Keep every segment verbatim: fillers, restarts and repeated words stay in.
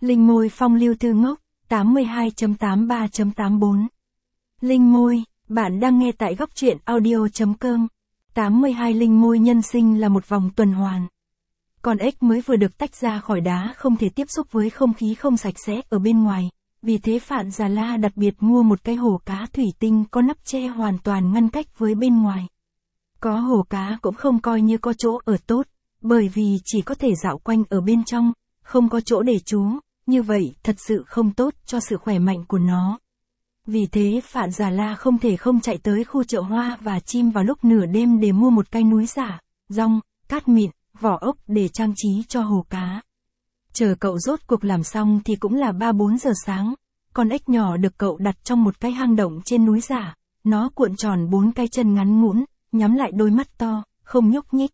Linh môi phong lưu thư ngốc, tám mươi hai chấm tám mươi ba chấm tám mươi bốn. Linh môi, bạn đang nghe tại góc truyện audio.com. tám mươi hai Linh môi nhân sinh là một vòng tuần hoàn. Con ếch mới vừa được tách ra khỏi đá không thể tiếp xúc với không khí không sạch sẽ ở bên ngoài. Vì thế Phạn Già La đặc biệt mua một cái hồ cá thủy tinh có nắp che hoàn toàn ngăn cách với bên ngoài. Có hồ cá cũng không coi như có chỗ ở tốt, bởi vì chỉ có thể dạo quanh ở bên trong, không có chỗ để trú, như vậy thật sự không tốt cho sự khỏe mạnh của nó. Vì thế Phạn Già La không thể không chạy tới khu chợ hoa và chim vào lúc nửa đêm để mua một cái núi giả, rong, cát mịn, vỏ ốc để trang trí cho hồ cá. Chờ cậu rốt cuộc làm xong thì cũng là ba bốn giờ sáng, con ếch nhỏ được cậu đặt trong một cái hang động trên núi giả, nó cuộn tròn bốn cái chân ngắn ngủn, nhắm lại đôi mắt to, không nhúc nhích.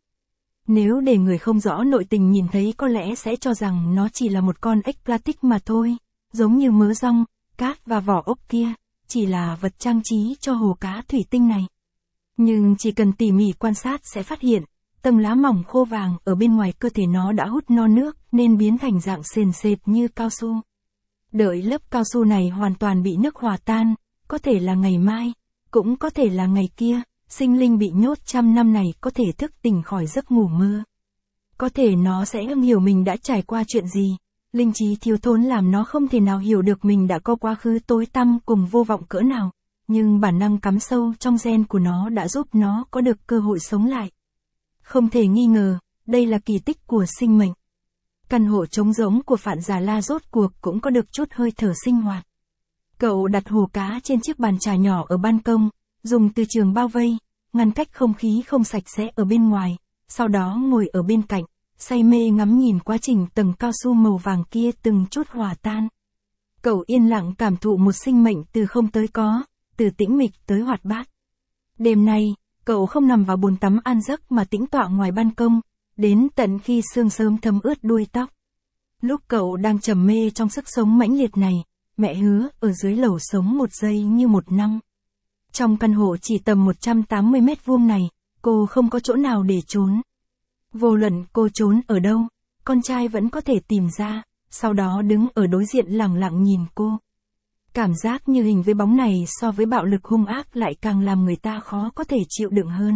Nếu để người không rõ nội tình nhìn thấy có lẽ sẽ cho rằng nó chỉ là một con ếch plastic mà thôi, giống như mớ rong, cát và vỏ ốc kia, chỉ là vật trang trí cho hồ cá thủy tinh này. Nhưng chỉ cần tỉ mỉ quan sát sẽ phát hiện, tầng lá mỏng khô vàng ở bên ngoài cơ thể nó đã hút no nước nên biến thành dạng sền sệt như cao su. Đợi lớp cao su này hoàn toàn bị nước hòa tan, có thể là ngày mai, cũng có thể là ngày kia, sinh linh bị nhốt trăm năm này có thể thức tỉnh khỏi giấc ngủ mơ. Có thể nó sẽ không hiểu mình đã trải qua chuyện gì, linh trí thiếu thốn làm nó không thể nào hiểu được mình đã có quá khứ tối tăm cùng vô vọng cỡ nào, nhưng bản năng cắm sâu trong gen của nó đã giúp nó có được cơ hội sống lại. Không thể nghi ngờ, đây là kỳ tích của sinh mệnh. Căn hộ trống rỗng của Phạn Già La rốt cuộc cũng có được chút hơi thở sinh hoạt. Cậu đặt hồ cá trên chiếc bàn trà nhỏ ở ban công, dùng từ trường bao vây, ngăn cách không khí không sạch sẽ ở bên ngoài, sau đó ngồi ở bên cạnh, say mê ngắm nhìn quá trình tầng cao su màu vàng kia từng chút hòa tan. Cậu yên lặng cảm thụ một sinh mệnh từ không tới có, từ tĩnh mịch tới hoạt bát. Đêm nay, cậu không nằm vào bồn tắm an giấc mà tĩnh tọa ngoài ban công, đến tận khi sương sớm thấm ướt đuôi tóc. Lúc cậu đang trầm mê trong sức sống mãnh liệt này, mẹ hứa ở dưới lầu sống một giây như một năm. Trong căn hộ chỉ tầm một trăm tám mươi mét vuông này, cô không có chỗ nào để trốn. Vô luận cô trốn ở đâu, con trai vẫn có thể tìm ra, sau đó đứng ở đối diện lẳng lặng nhìn cô. Cảm giác như hình với bóng này so với bạo lực hung ác lại càng làm người ta khó có thể chịu đựng hơn.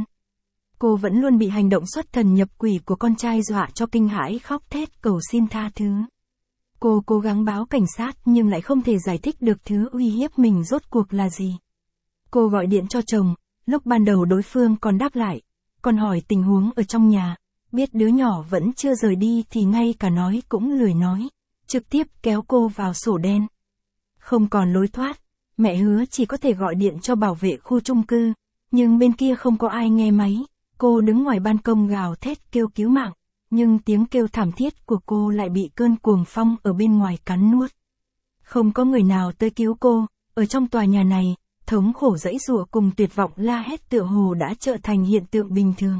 Cô vẫn luôn bị hành động xuất thần nhập quỷ của con trai dọa cho kinh hãi khóc thét cầu xin tha thứ. Cô cố gắng báo cảnh sát nhưng lại không thể giải thích được thứ uy hiếp mình rốt cuộc là gì. Cô gọi điện cho chồng, lúc ban đầu đối phương còn đáp lại, còn hỏi tình huống ở trong nhà, biết đứa nhỏ vẫn chưa rời đi thì ngay cả nói cũng lười nói, trực tiếp kéo cô vào sổ đen. Không còn lối thoát, mẹ hứa chỉ có thể gọi điện cho bảo vệ khu chung cư, nhưng bên kia không có ai nghe máy, cô đứng ngoài ban công gào thét kêu cứu mạng, nhưng tiếng kêu thảm thiết của cô lại bị cơn cuồng phong ở bên ngoài cắn nuốt. Không có người nào tới cứu cô, ở trong tòa nhà này, thống khổ dãy giụa cùng tuyệt vọng la hét tựa hồ đã trở thành hiện tượng bình thường.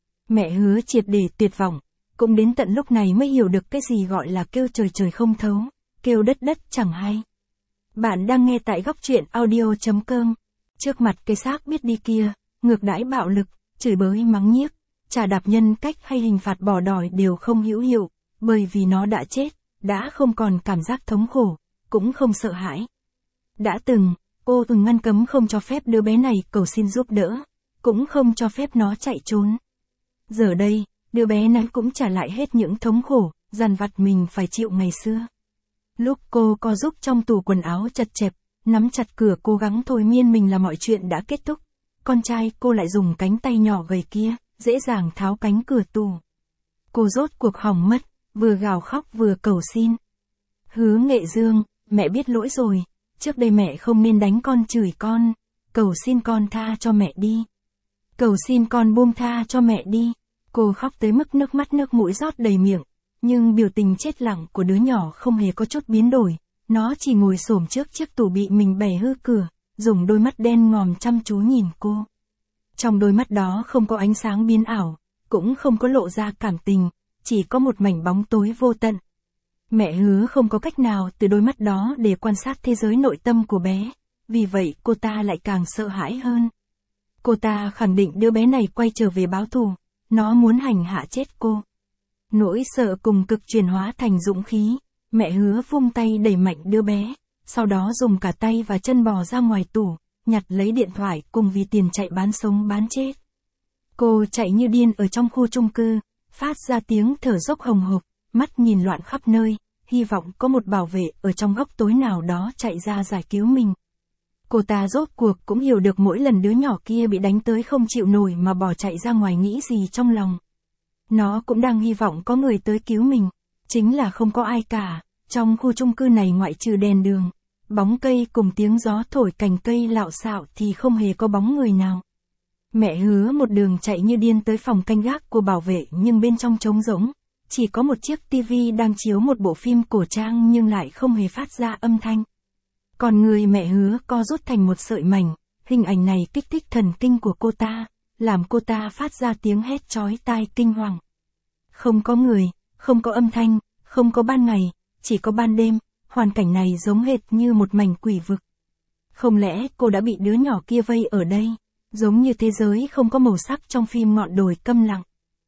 Mẹ hứa triệt để tuyệt vọng, cũng đến tận lúc này mới hiểu được cái gì gọi là kêu trời trời không thấu, kêu đất đất chẳng hay. Bạn đang nghe tại góc truyện audio.com. Trước mặt cái xác biết đi kia, ngược đãi bạo lực, chửi bới mắng nhiếc, trả đạp nhân cách hay hình phạt bỏ đòi đều không hữu hiệu, bởi vì nó đã chết, đã không còn cảm giác thống khổ, cũng không sợ hãi. Đã từng, cô từng ngăn cấm không cho phép đứa bé này cầu xin giúp đỡ, cũng không cho phép nó chạy trốn. Giờ đây, đứa bé này cũng trả lại hết những thống khổ, dằn vặt mình phải chịu ngày xưa. Lúc cô co giúp trong tủ quần áo chật chẹp, nắm chặt cửa cố gắng thôi miên mình là mọi chuyện đã kết thúc, con trai cô lại dùng cánh tay nhỏ gầy kia, dễ dàng tháo cánh cửa tủ. Cô rốt cuộc hỏng mất, vừa gào khóc vừa cầu xin. Hứa Nghệ Dương, mẹ biết lỗi rồi, trước đây mẹ không nên đánh con chửi con, cầu xin con tha cho mẹ đi. Cầu xin con buông tha cho mẹ đi. Cô khóc tới mức nước mắt nước mũi rót đầy miệng, nhưng biểu tình chết lặng của đứa nhỏ không hề có chút biến đổi, nó chỉ ngồi xổm trước chiếc tủ bị mình bẻ hư cửa, dùng đôi mắt đen ngòm chăm chú nhìn cô. Trong đôi mắt đó không có ánh sáng biến ảo, cũng không có lộ ra cảm tình, chỉ có một mảnh bóng tối vô tận. Mẹ hứa không có cách nào từ đôi mắt đó để quan sát thế giới nội tâm của bé, vì vậy cô ta lại càng sợ hãi hơn. Cô ta khẳng định đứa bé này quay trở về báo thù, nó muốn hành hạ chết cô. Nỗi sợ cùng cực chuyển hóa thành dũng khí, Mẹ Hứa vung tay đẩy mạnh đứa bé, sau đó dùng cả tay và chân bò ra ngoài tủ, nhặt lấy điện thoại cùng vì tiền chạy bán sống bán chết. Cô chạy như điên ở trong khu chung cư, phát ra tiếng thở dốc hồng hộc, mắt nhìn loạn khắp nơi, hy vọng có một bảo vệ ở trong góc tối nào đó chạy ra giải cứu mình. Cô ta rốt cuộc cũng hiểu được mỗi lần đứa nhỏ kia bị đánh tới không chịu nổi mà bỏ chạy ra ngoài nghĩ gì trong lòng. Nó cũng đang hy vọng có người tới cứu mình, chính là không có ai cả, trong khu chung cư này ngoại trừ đèn đường, bóng cây cùng tiếng gió thổi cành cây lạo xạo thì không hề có bóng người nào. Mẹ Hứa một đường chạy như điên tới phòng canh gác của bảo vệ nhưng bên trong trống rỗng, chỉ có một chiếc tivi đang chiếu một bộ phim cổ trang nhưng lại không hề phát ra âm thanh. Còn người mẹ Hứa co rút thành một sợi mảnh, hình ảnh này kích thích thần kinh của cô ta, làm cô ta phát ra tiếng hét chói tai kinh hoàng. Không có người, không có âm thanh, không có ban ngày, chỉ có ban đêm, hoàn cảnh này giống hệt như một mảnh quỷ vực. Không lẽ cô đã bị đứa nhỏ kia vây ở đây, giống như thế giới không có màu sắc trong phim Ngọn đồi câm lặng.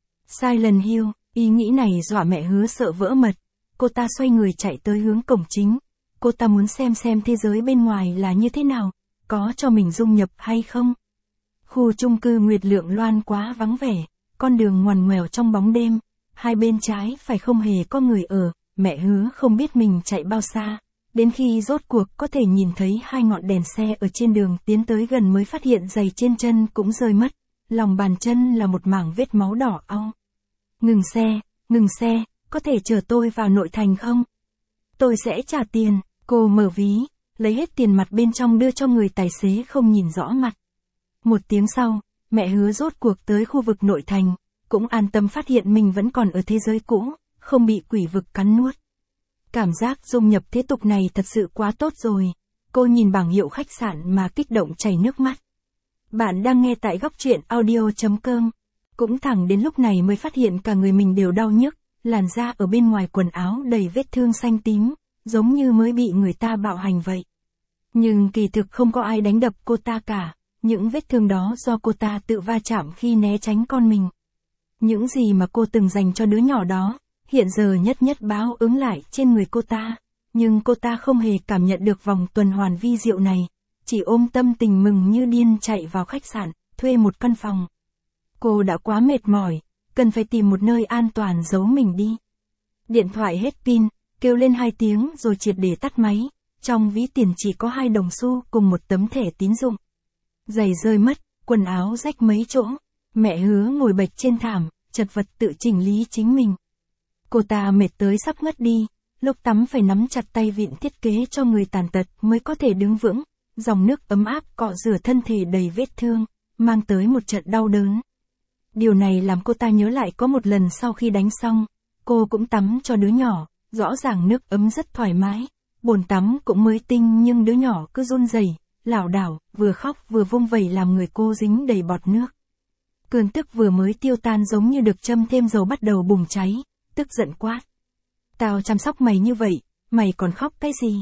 Silent Hill, ý nghĩ này dọa mẹ Hứa sợ vỡ mật, cô ta xoay người chạy tới hướng cổng chính. Cô ta muốn xem xem thế giới bên ngoài là như thế nào, có cho mình dung nhập hay không. Khu chung cư Nguyệt Lượng Loan quá vắng vẻ, con đường ngoằn ngoèo trong bóng đêm, hai bên trái phải không hề có người ở, mẹ Hứa không biết mình chạy bao xa, đến khi rốt cuộc có thể nhìn thấy hai ngọn đèn xe ở trên đường tiến tới gần mới phát hiện giày trên chân cũng rơi mất, lòng bàn chân là một mảng vết máu đỏ au. Ngừng xe, ngừng xe, có thể chở tôi vào nội thành không? Tôi sẽ trả tiền. Cô mở ví, lấy hết tiền mặt bên trong đưa cho người tài xế không nhìn rõ mặt. Một tiếng sau, mẹ Hứa rốt cuộc tới khu vực nội thành, cũng an tâm phát hiện mình vẫn còn ở thế giới cũ, không bị quỷ vực cắn nuốt. Cảm giác dung nhập thế tục này thật sự quá tốt rồi. Cô nhìn bảng hiệu khách sạn mà kích động chảy nước mắt. Bạn đang nghe tại góc truyện audio chấm com. Cũng thẳng đến lúc này mới phát hiện cả người mình đều đau nhức, làn da ở bên ngoài quần áo đầy vết thương xanh tím, giống như mới bị người ta bạo hành vậy. Nhưng kỳ thực không có ai đánh đập cô ta cả, những vết thương đó do cô ta tự va chạm khi né tránh con mình. Những gì mà cô từng dành cho đứa nhỏ đó, hiện giờ nhất nhất báo ứng lại trên người cô ta, nhưng cô ta không hề cảm nhận được vòng tuần hoàn vi diệu này, chỉ ôm tâm tình mừng như điên chạy vào khách sạn, thuê một căn phòng. Cô đã quá mệt mỏi, cần phải tìm một nơi an toàn giấu mình đi. Điện thoại hết pin, kêu lên hai tiếng rồi triệt để tắt máy, trong ví tiền chỉ có hai đồng xu cùng một tấm thẻ tín dụng. Giày rơi mất, quần áo rách mấy chỗ, mẹ Hứa ngồi bệt trên thảm, chật vật tự chỉnh lý chính mình. Cô ta mệt tới sắp ngất đi, lúc tắm phải nắm chặt tay vịn thiết kế cho người tàn tật mới có thể đứng vững, dòng nước ấm áp cọ rửa thân thể đầy vết thương, mang tới một trận đau đớn. Điều này làm cô ta nhớ lại có một lần sau khi đánh xong, cô cũng tắm cho đứa nhỏ. Rõ ràng nước ấm rất thoải mái, bồn tắm cũng mới tinh nhưng đứa nhỏ cứ run rẩy, lảo đảo, vừa khóc vừa vung vẩy làm người cô dính đầy bọt nước. Cơn tức vừa mới tiêu tan giống như được châm thêm dầu bắt đầu bùng cháy, tức giận quát. Tao chăm sóc mày như vậy, mày còn khóc cái gì?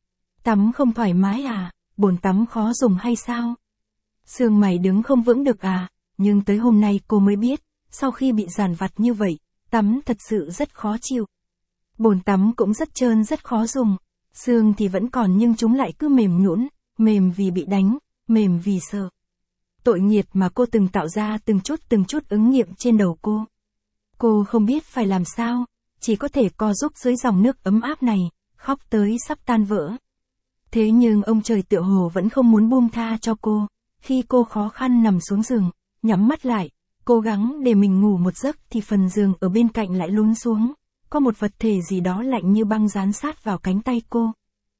Tắm không thoải mái à, bồn tắm khó dùng hay sao? Xương mày đứng không vững được à, nhưng tới hôm nay cô mới biết, sau khi bị dằn vặt như vậy, tắm thật sự rất khó chịu. Bồn tắm cũng rất trơn rất khó dùng, xương thì vẫn còn nhưng chúng lại cứ mềm nhũn, mềm vì bị đánh, mềm vì sợ. Tội nghiệt mà cô từng tạo ra từng chút từng chút ứng nghiệm trên đầu cô. Cô không biết phải làm sao, chỉ có thể co rúm dưới dòng nước ấm áp này, khóc tới sắp tan vỡ. Thế nhưng ông trời tựa hồ vẫn không muốn buông tha cho cô, khi cô khó khăn nằm xuống giường, nhắm mắt lại, cố gắng để mình ngủ một giấc thì phần giường ở bên cạnh lại lún xuống. Có một vật thể gì đó lạnh như băng dán sát vào cánh tay cô.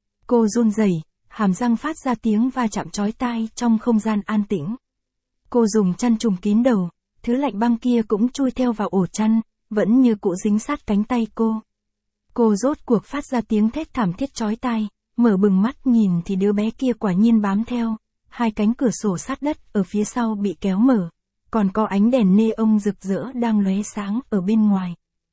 Cô run rẩy, hàm răng phát ra tiếng va chạm chói tai trong không gian an tĩnh. Cô dùng chăn trùm kín đầu, thứ lạnh băng kia cũng chui theo vào ổ chăn, vẫn như cũ dính sát cánh tay cô. Cô rốt cuộc phát ra tiếng thét thảm thiết chói tai, mở bừng mắt nhìn thì đứa bé kia quả nhiên bám theo, hai cánh cửa sổ sát đất ở phía sau bị kéo mở, còn có ánh đèn neon rực rỡ đang lóe sáng ở bên ngoài.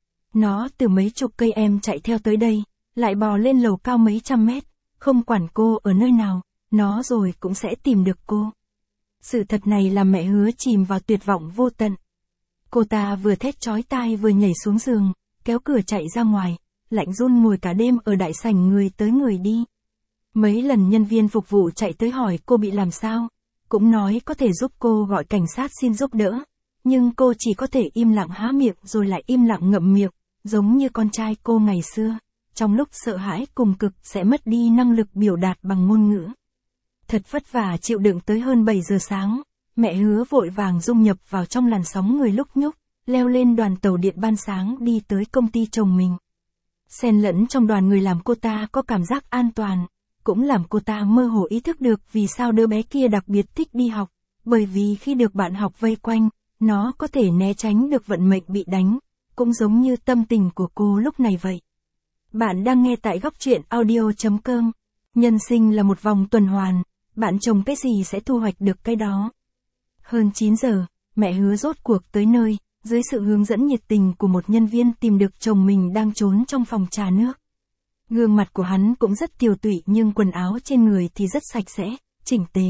Nó từ mấy chục cây em chạy theo tới đây, lại bò lên lầu cao mấy trăm mét, không quản cô ở nơi nào, nó rồi cũng sẽ tìm được cô. Sự thật này làm mẹ Hứa chìm vào tuyệt vọng vô tận. Cô ta vừa thét chói tai vừa nhảy xuống giường, kéo cửa chạy ra ngoài, lạnh run ngồi cả đêm ở đại sảnh người tới người đi. Mấy lần nhân viên phục vụ chạy tới hỏi cô bị làm sao, cũng nói có thể giúp cô gọi cảnh sát xin giúp đỡ, nhưng cô chỉ có thể im lặng há miệng rồi lại im lặng ngậm miệng, giống như con trai cô ngày xưa, trong lúc sợ hãi cùng cực sẽ mất đi năng lực biểu đạt bằng ngôn ngữ. Thật vất vả chịu đựng tới hơn bảy giờ sáng, mẹ Hứa vội vàng dung nhập vào trong làn sóng người lúc nhúc, leo lên đoàn tàu điện ban sáng đi tới công ty chồng mình. Xen lẫn trong đoàn người làm cô ta có cảm giác an toàn, cũng làm cô ta mơ hồ ý thức được vì sao đứa bé kia đặc biệt thích đi học, bởi vì khi được bạn học vây quanh, nó có thể né tránh được vận mệnh bị đánh, cũng giống như tâm tình của cô lúc này vậy. Bạn đang nghe tại góc truyện audio chấm com. Nhân sinh là một vòng tuần hoàn, bạn trồng cái gì sẽ thu hoạch được cái đó. Hơn chín giờ, mẹ Hứa rốt cuộc tới nơi, dưới sự hướng dẫn nhiệt tình của một nhân viên tìm được chồng mình đang trốn trong phòng trà nước. Gương mặt của hắn cũng rất tiều tụy nhưng quần áo trên người thì rất sạch sẽ, chỉnh tề.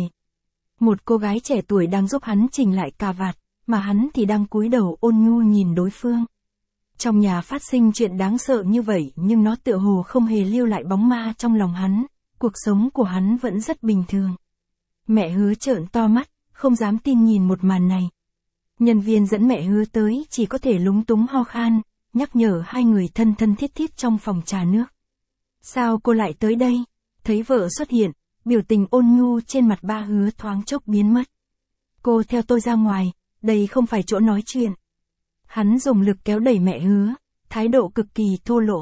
Một cô gái trẻ tuổi đang giúp hắn chỉnh lại cà vạt, mà hắn thì đang cúi đầu ôn nhu nhìn đối phương. Trong nhà phát sinh chuyện đáng sợ như vậy nhưng nó tựa hồ không hề lưu lại bóng ma trong lòng hắn, cuộc sống của hắn vẫn rất bình thường. Mẹ Hứa trợn to mắt, không dám tin nhìn một màn này. Nhân viên dẫn mẹ Hứa tới chỉ có thể lúng túng ho khan, nhắc nhở hai người thân thân thiết thiết trong phòng trà nước. Sao cô lại tới đây? Thấy vợ xuất hiện, biểu tình ôn nhu trên mặt ba Hứa thoáng chốc biến mất. Cô theo tôi ra ngoài, đây không phải chỗ nói chuyện. Hắn dùng lực kéo đẩy mẹ Hứa, thái độ cực kỳ thô lỗ.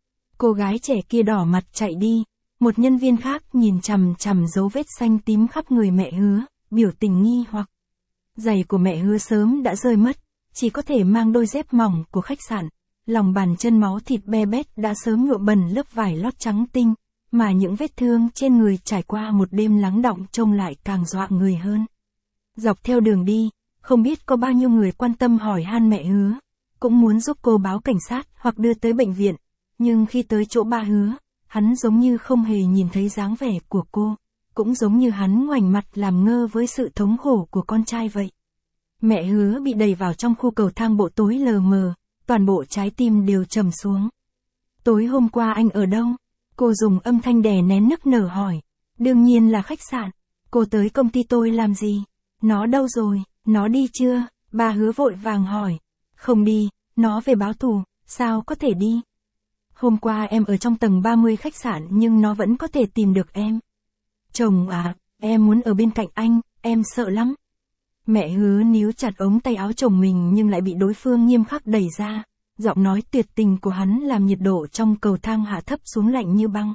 Cô gái trẻ kia đỏ mặt chạy đi, một nhân viên khác nhìn chằm chằm dấu vết xanh tím khắp người mẹ Hứa, biểu tình nghi hoặc. Giày của mẹ Hứa sớm đã rơi mất, chỉ có thể mang đôi dép mỏng của khách sạn, lòng bàn chân máu thịt be bét đã sớm nhuộm bẩn lớp vải lót trắng tinh, mà những vết thương trên người trải qua một đêm lắng đọng trông lại càng dọa người hơn. Dọc theo đường đi, không biết có bao nhiêu người quan tâm hỏi han mẹ Hứa, cũng muốn giúp cô báo cảnh sát hoặc đưa tới bệnh viện, nhưng khi tới chỗ ba Hứa, hắn giống như không hề nhìn thấy dáng vẻ của cô, cũng giống như hắn ngoảnh mặt làm ngơ với sự thống khổ của con trai vậy. Mẹ Hứa bị đẩy vào trong khu cầu thang bộ tối lờ mờ, toàn bộ trái tim đều trầm xuống. Tối hôm qua anh ở đâu? Cô dùng âm thanh đè nén nức nở hỏi. Đương nhiên là khách sạn. Cô tới công ty tôi làm gì? Nó đâu rồi? Nó đi chưa? Ba Hứa vội vàng hỏi. Không đi, nó về báo thù, sao có thể đi? Hôm qua em ở trong tầng ba mươi khách sạn nhưng nó vẫn có thể tìm được em. Chồng à, em muốn ở bên cạnh anh, em sợ lắm. Mẹ Hứa níu chặt ống tay áo chồng mình nhưng lại bị đối phương nghiêm khắc đẩy ra. Giọng nói tuyệt tình của hắn làm nhiệt độ trong cầu thang hạ thấp xuống lạnh như băng.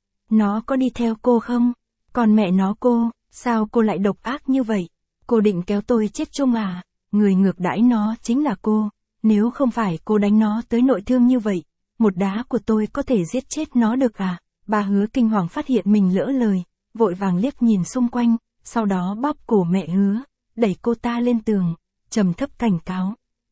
Nó có đi theo cô không? Còn mẹ nó cô, sao cô lại độc ác như vậy? Cô định kéo tôi chết chung à? Người ngược đãi nó chính là cô. Nếu không phải cô đánh nó tới nội thương như vậy, một đá của tôi có thể giết chết nó được à? Ba Hứa kinh hoàng phát hiện mình lỡ lời, vội vàng liếc nhìn xung quanh, sau đó bóp cổ mẹ Hứa, đẩy cô ta lên tường, trầm thấp cảnh cáo.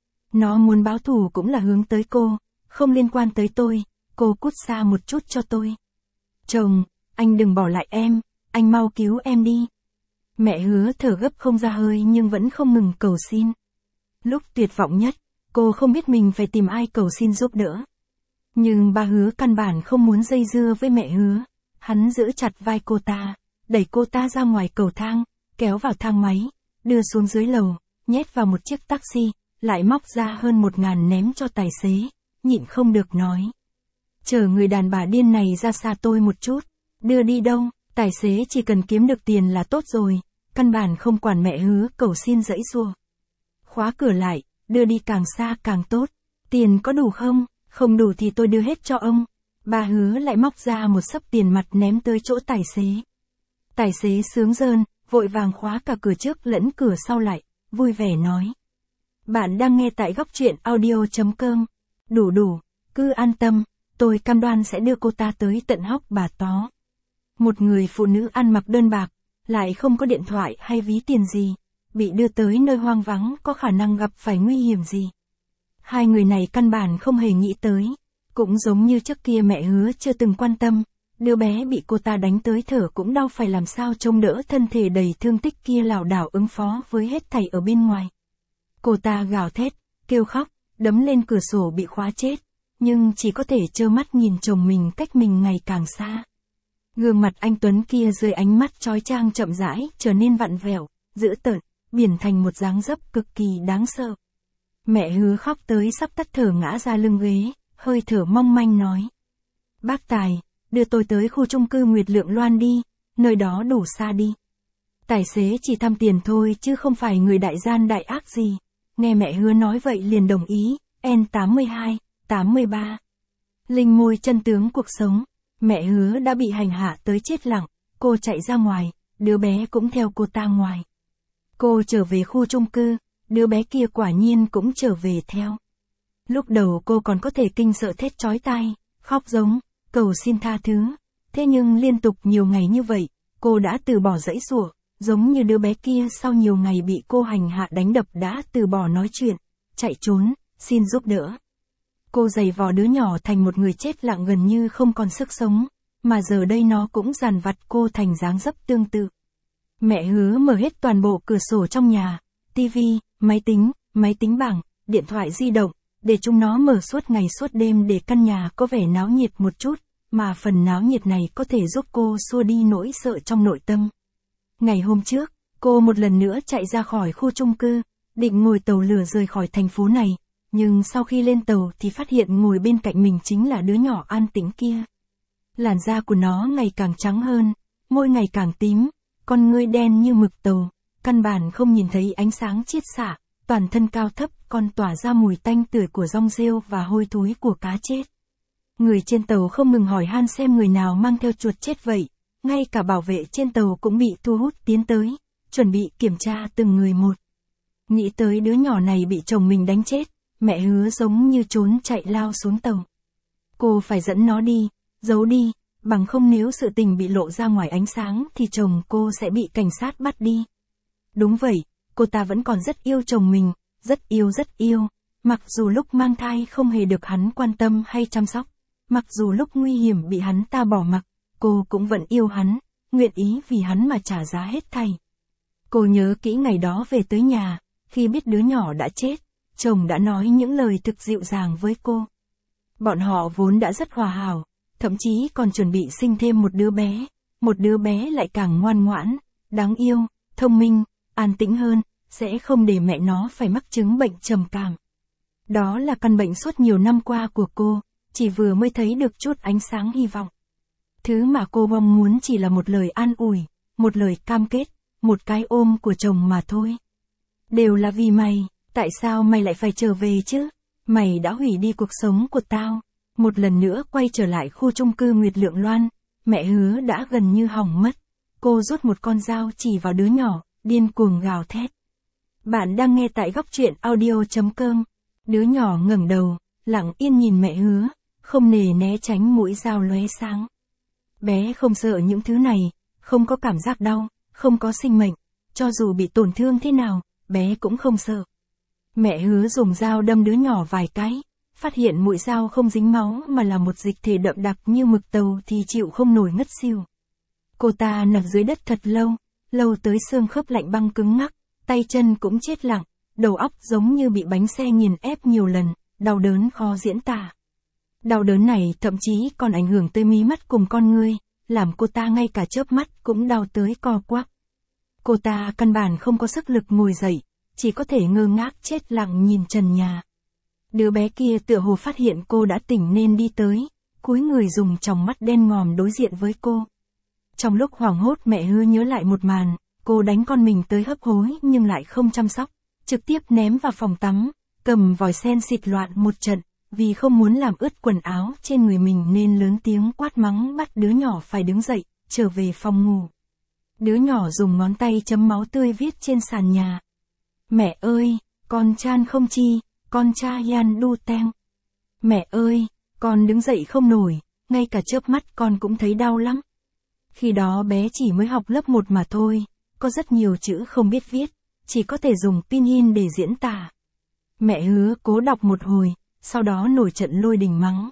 Nó muốn báo thù cũng là hướng tới cô, không liên quan tới tôi, cô cút xa một chút cho tôi. Chồng, anh đừng bỏ lại em, anh mau cứu em đi. Mẹ Hứa thở gấp không ra hơi nhưng vẫn không ngừng cầu xin. Lúc tuyệt vọng nhất, cô không biết mình phải tìm ai cầu xin giúp đỡ. Nhưng ba Hứa căn bản không muốn dây dưa với mẹ Hứa, hắn giữ chặt vai cô ta, đẩy cô ta ra ngoài cầu thang, kéo vào thang máy, đưa xuống dưới lầu, nhét vào một chiếc taxi, lại móc ra hơn một ngàn ném cho tài xế, nhịn không được nói. Chở người đàn bà điên này ra xa tôi một chút, đưa đi đâu, tài xế chỉ cần kiếm được tiền là tốt rồi, căn bản không quản mẹ Hứa cầu xin dãy giụa. Khóa cửa lại, đưa đi càng xa càng tốt, tiền có đủ không, không đủ thì tôi đưa hết cho ông. Ba Hứa lại móc ra một xấp tiền mặt ném tới chỗ tài xế. Tài xế sướng rơn, vội vàng khóa cả cửa trước lẫn cửa sau lại, vui vẻ nói. Bạn đang nghe tại góc truyện audio chấm com. Đủ đủ, cứ an tâm, tôi cam đoan sẽ đưa cô ta tới tận hóc bà tó. Một người phụ nữ ăn mặc đơn bạc, lại không có điện thoại hay ví tiền gì, bị đưa tới nơi hoang vắng có khả năng gặp phải nguy hiểm gì. Hai người này căn bản không hề nghĩ tới, cũng giống như trước kia mẹ Hứa chưa từng quan tâm, đứa bé bị cô ta đánh tới thở cũng đau phải làm sao trông đỡ thân thể đầy thương tích kia lảo đảo ứng phó với hết thảy ở bên ngoài. Cô ta gào thét, kêu khóc, đấm lên cửa sổ bị khóa chết, nhưng chỉ có thể trơ mắt nhìn chồng mình cách mình ngày càng xa. Gương mặt anh Tuấn kia dưới ánh mắt chói chang chậm rãi trở nên vặn vẹo, dữ tợn, biển thành một dáng dấp cực kỳ đáng sợ. Mẹ Hứa khóc tới sắp tắt thở ngã ra lưng ghế, hơi thở mong manh nói. Bác Tài, đưa tôi tới khu chung cư Nguyệt Lượng Loan đi, nơi đó đủ xa đi. Tài xế chỉ tham tiền thôi chứ không phải người đại gian đại ác gì. Nghe mẹ Hứa nói vậy liền đồng ý, N tám mươi hai, tám mươi ba. Linh môi chân tướng cuộc sống, mẹ Hứa đã bị hành hạ tới chết lặng, cô chạy ra ngoài, đứa bé cũng theo cô ta ngoài. Cô trở về khu chung cư, đứa bé kia quả nhiên cũng trở về theo. Lúc đầu cô còn có thể kinh sợ thét chói tai, khóc giống, cầu xin tha thứ. Thế nhưng liên tục nhiều ngày như vậy, cô đã từ bỏ giãy giụa, giống như đứa bé kia sau nhiều ngày bị cô hành hạ đánh đập đã từ bỏ nói chuyện, chạy trốn, xin giúp đỡ. Cô giày vò đứa nhỏ thành một người chết lặng gần như không còn sức sống, mà giờ đây nó cũng dằn vặt cô thành dáng dấp tương tự. Mẹ Hứa mở hết toàn bộ cửa sổ trong nhà, tivi, máy tính, máy tính bảng, điện thoại di động, để chúng nó mở suốt ngày suốt đêm để căn nhà có vẻ náo nhiệt một chút, mà phần náo nhiệt này có thể giúp cô xua đi nỗi sợ trong nội tâm. Ngày hôm trước, cô một lần nữa chạy ra khỏi khu chung cư, định ngồi tàu lửa rời khỏi thành phố này, nhưng sau khi lên tàu thì phát hiện ngồi bên cạnh mình chính là đứa nhỏ an tĩnh kia. Làn da của nó ngày càng trắng hơn, môi ngày càng tím, con ngươi đen như mực tàu, căn bản không nhìn thấy ánh sáng chiết xạ, toàn thân cao thấp còn tỏa ra mùi tanh tưởi của rong rêu và hôi thối của cá chết. Người trên tàu không ngừng hỏi han xem người nào mang theo chuột chết vậy, ngay cả bảo vệ trên tàu cũng bị thu hút tiến tới, chuẩn bị kiểm tra từng người một. Nghĩ tới đứa nhỏ này bị chồng mình đánh chết, mẹ Hứa giống như trốn chạy lao xuống tàu. Cô phải dẫn nó đi, giấu đi, bằng không nếu sự tình bị lộ ra ngoài ánh sáng thì chồng cô sẽ bị cảnh sát bắt đi. Đúng vậy, cô ta vẫn còn rất yêu chồng mình, rất yêu rất yêu, mặc dù lúc mang thai không hề được hắn quan tâm hay chăm sóc, mặc dù lúc nguy hiểm bị hắn ta bỏ mặc, cô cũng vẫn yêu hắn, nguyện ý vì hắn mà trả giá hết thảy. Cô nhớ kỹ ngày đó về tới nhà, khi biết đứa nhỏ đã chết, chồng đã nói những lời thực dịu dàng với cô. Bọn họ vốn đã rất hòa hảo, thậm chí còn chuẩn bị sinh thêm một đứa bé, một đứa bé lại càng ngoan ngoãn, đáng yêu, thông minh, an tĩnh hơn, sẽ không để mẹ nó phải mắc chứng bệnh trầm cảm. Đó là căn bệnh suốt nhiều năm qua của cô, chỉ vừa mới thấy được chút ánh sáng hy vọng. Thứ mà cô mong muốn chỉ là một lời an ủi, một lời cam kết, một cái ôm của chồng mà thôi. Đều là vì mày, tại sao mày lại phải trở về chứ? Mày đã hủy đi cuộc sống của tao. Một lần nữa quay trở lại khu chung cư Nguyệt Lượng Loan, mẹ Hứa đã gần như hỏng mất. Cô rút một con dao chỉ vào đứa nhỏ, điên cuồng gào thét. Bạn đang nghe tại góc truyện audio chấm com. Đứa nhỏ ngẩng đầu, lặng yên nhìn mẹ Hứa, không nề né tránh mũi dao lóe sáng. Bé không sợ những thứ này, không có cảm giác đau, không có sinh mệnh, cho dù bị tổn thương thế nào, bé cũng không sợ. Mẹ Hứa dùng dao đâm đứa nhỏ vài cái, phát hiện mũi dao không dính máu mà là một dịch thể đậm đặc như mực tàu thì chịu không nổi ngất xỉu. Cô ta nằm dưới đất thật lâu, lâu tới xương khớp lạnh băng cứng ngắc, tay chân cũng chết lặng, đầu óc giống như bị bánh xe nghiền ép nhiều lần, đau đớn khó diễn tả. Đau đớn này thậm chí còn ảnh hưởng tới mí mắt cùng con ngươi, làm cô ta ngay cả chớp mắt cũng đau tới co quắp. Cô ta căn bản không có sức lực ngồi dậy, chỉ có thể ngơ ngác chết lặng nhìn trần nhà. Đứa bé kia tựa hồ phát hiện cô đã tỉnh nên đi tới, cúi người dùng tròng mắt đen ngòm đối diện với cô. Trong lúc hoảng hốt mẹ Hứa nhớ lại một màn, cô đánh con mình tới hấp hối nhưng lại không chăm sóc, trực tiếp ném vào phòng tắm, cầm vòi sen xịt loạn một trận, vì không muốn làm ướt quần áo trên người mình nên lớn tiếng quát mắng bắt đứa nhỏ phải đứng dậy, trở về phòng ngủ. Đứa nhỏ dùng ngón tay chấm máu tươi viết trên sàn nhà. Mẹ ơi, con chan không chi, con cha yan đu teng. Mẹ ơi, con đứng dậy không nổi, ngay cả chớp mắt con cũng thấy đau lắm. Khi đó bé chỉ mới học lớp một mà thôi, có rất nhiều chữ không biết viết, chỉ có thể dùng pinyin để diễn tả. Mẹ Hứa cố đọc một hồi, sau đó nổi trận lôi đình mắng.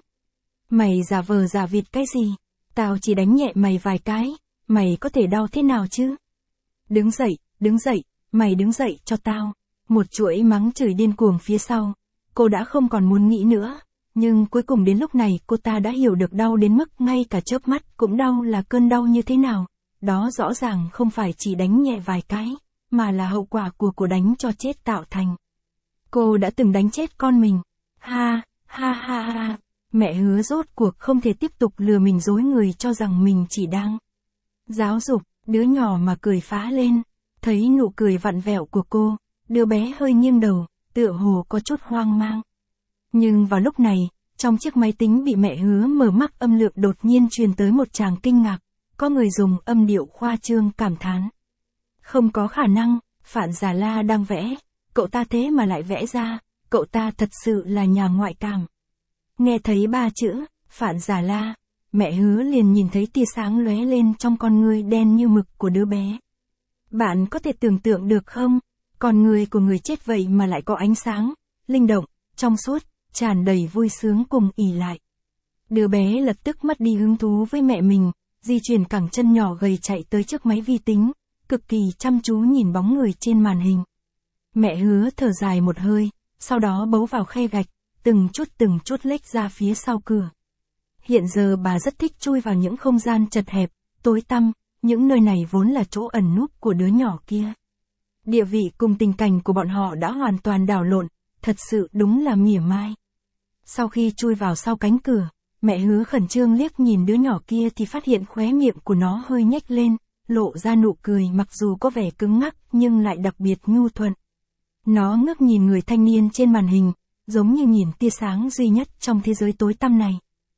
Mày giả vờ giả vịt cái gì? Tao chỉ đánh nhẹ mày vài cái, mày có thể đau thế nào chứ? Đứng dậy, đứng dậy, mày đứng dậy cho tao. Một chuỗi mắng chửi điên cuồng phía sau, cô đã không còn muốn nghĩ nữa, Nhưng cuối cùng đến lúc này cô ta đã hiểu được đau đến mức ngay cả chớp mắt cũng đau là cơn đau như thế nào. Đó rõ ràng không phải chỉ đánh nhẹ vài cái, mà là hậu quả của cuộc đánh cho chết tạo thành. Cô đã từng đánh chết con mình. Ha, ha ha ha. Mẹ Hứa rốt cuộc không thể tiếp tục lừa mình dối người cho rằng mình chỉ đang giáo dục, đứa nhỏ mà cười phá lên. Thấy nụ cười vặn vẹo của cô, đứa bé hơi nghiêng đầu, tựa hồ có chút hoang mang. Nhưng vào lúc này, trong chiếc máy tính bị mẹ Hứa mở mắc âm lượng đột nhiên truyền tới một tràng kinh ngạc, có người dùng âm điệu khoa trương cảm thán. Không có khả năng, Phạn Già La đang vẽ, cậu ta thế mà lại vẽ ra, cậu ta thật sự là nhà ngoại cảm. Nghe thấy ba chữ, Phạn Già La, mẹ Hứa liền nhìn thấy tia sáng lóe lên trong con ngươi đen như mực của đứa bé. Bạn có thể tưởng tượng được không, con người của người chết vậy mà lại có ánh sáng, linh động, trong suốt, tràn đầy vui sướng cùng ỷ lại. Đứa bé lập tức mất đi hứng thú với mẹ mình, di chuyển cẳng chân nhỏ gầy chạy tới trước máy vi tính, cực kỳ chăm chú nhìn bóng người trên màn hình. Mẹ Hứa thở dài một hơi, sau đó bấu vào khe gạch, từng chút từng chút lếch ra phía sau cửa. Hiện giờ bà rất thích chui vào những không gian chật hẹp, tối tăm, những nơi này vốn là chỗ ẩn núp của đứa nhỏ kia. Địa vị cùng tình cảnh của bọn họ đã hoàn toàn đảo lộn, thật sự đúng là mỉa mai. Sau khi chui vào sau cánh cửa, mẹ Hứa khẩn trương liếc nhìn đứa nhỏ kia thì phát hiện khóe miệng của nó hơi nhếch lên, lộ ra nụ cười mặc dù có vẻ cứng ngắc nhưng lại đặc biệt nhu thuận. Nó ngước nhìn người thanh niên trên màn hình, giống như nhìn tia sáng duy nhất trong thế giới tối tăm này.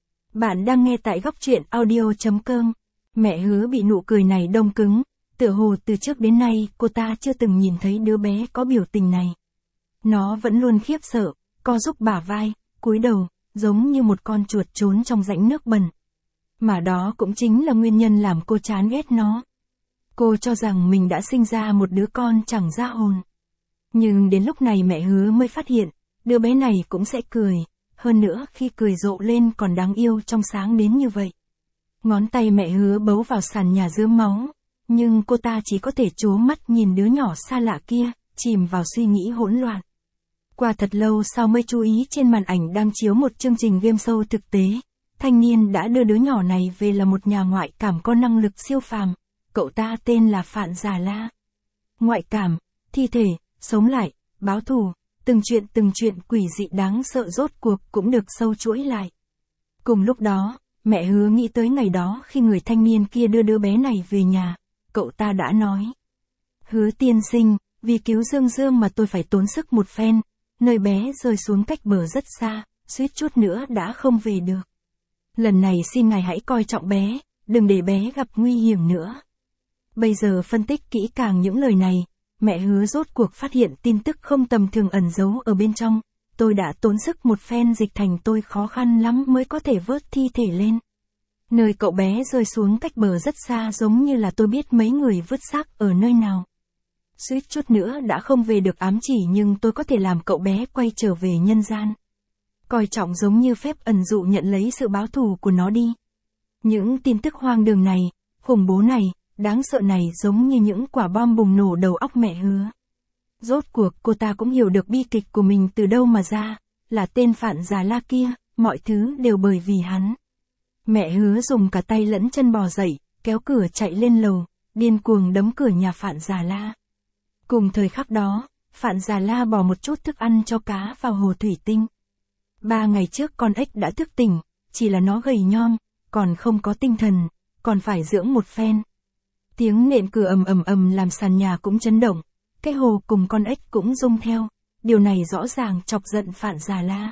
Bạn đang nghe tại góc truyện audio chấm com. Mẹ Hứa bị nụ cười này đông cứng, tựa hồ từ trước đến nay cô ta chưa từng nhìn thấy đứa bé có biểu tình này. Nó vẫn luôn khiếp sợ, co rúm bả vai, cúi đầu, giống như một con chuột trốn trong rãnh nước bẩn. Mà đó cũng chính là nguyên nhân làm cô chán ghét nó. Cô cho rằng mình đã sinh ra một đứa con chẳng ra hồn. Nhưng đến lúc này mẹ Hứa mới phát hiện, đứa bé này cũng sẽ cười, hơn nữa khi cười rộ lên còn đáng yêu trong sáng đến như vậy. Ngón tay mẹ Hứa bấu vào sàn nhà rớm máu, nhưng cô ta chỉ có thể trố mắt nhìn đứa nhỏ xa lạ kia, chìm vào suy nghĩ hỗn loạn. Qua thật lâu sau mới chú ý trên màn ảnh đang chiếu một chương trình game show thực tế, thanh niên đã đưa đứa nhỏ này về là một nhà ngoại cảm có năng lực siêu phàm, cậu ta tên là Phạn Già La. Ngoại cảm, thi thể, sống lại, báo thù, từng chuyện từng chuyện quỷ dị đáng sợ rốt cuộc cũng được sâu chuỗi lại. Cùng lúc đó, mẹ Hứa nghĩ tới ngày đó khi người thanh niên kia đưa đứa bé này về nhà, cậu ta đã nói. Hứa tiên sinh, vì cứu Dương Dương mà tôi phải tốn sức một phen, nơi bé rơi xuống cách bờ rất xa, suýt chút nữa đã không về được. Lần này xin ngài hãy coi trọng bé, đừng để bé gặp nguy hiểm nữa. Bây giờ phân tích kỹ càng những lời này, mẹ Hứa rốt cuộc phát hiện tin tức không tầm thường ẩn giấu ở bên trong. Tôi đã tốn sức một phen dịch thành tôi khó khăn lắm mới có thể vớt thi thể lên. Nơi cậu bé rơi xuống cách bờ rất xa giống như là tôi biết mấy người vứt xác ở nơi nào. Suýt chút nữa đã không về được ám chỉ nhưng tôi có thể làm cậu bé quay trở về nhân gian. Coi trọng giống như phép ẩn dụ nhận lấy sự báo thù của nó đi. Những tin tức hoang đường này, khủng bố này, đáng sợ này giống như những quả bom bùng nổ đầu óc mẹ Hứa. Rốt cuộc cô ta cũng hiểu được bi kịch của mình từ đâu mà ra, là tên Phạn Già La kia, mọi thứ đều bởi vì hắn. Mẹ Hứa dùng cả tay lẫn chân bò dậy, kéo cửa chạy lên lầu, điên cuồng đấm cửa nhà Phạn Già La. Cùng thời khắc đó, Phạn Già La bỏ một chút thức ăn cho cá vào hồ thủy tinh. Ba ngày trước con ếch đã thức tỉnh, chỉ là nó gầy nhom, còn không có tinh thần, còn phải dưỡng một phen. Tiếng nện cửa ầm ầm ầm làm sàn nhà cũng chấn động, cái hồ cùng con ếch cũng rung theo, điều này rõ ràng chọc giận Phạn Già La.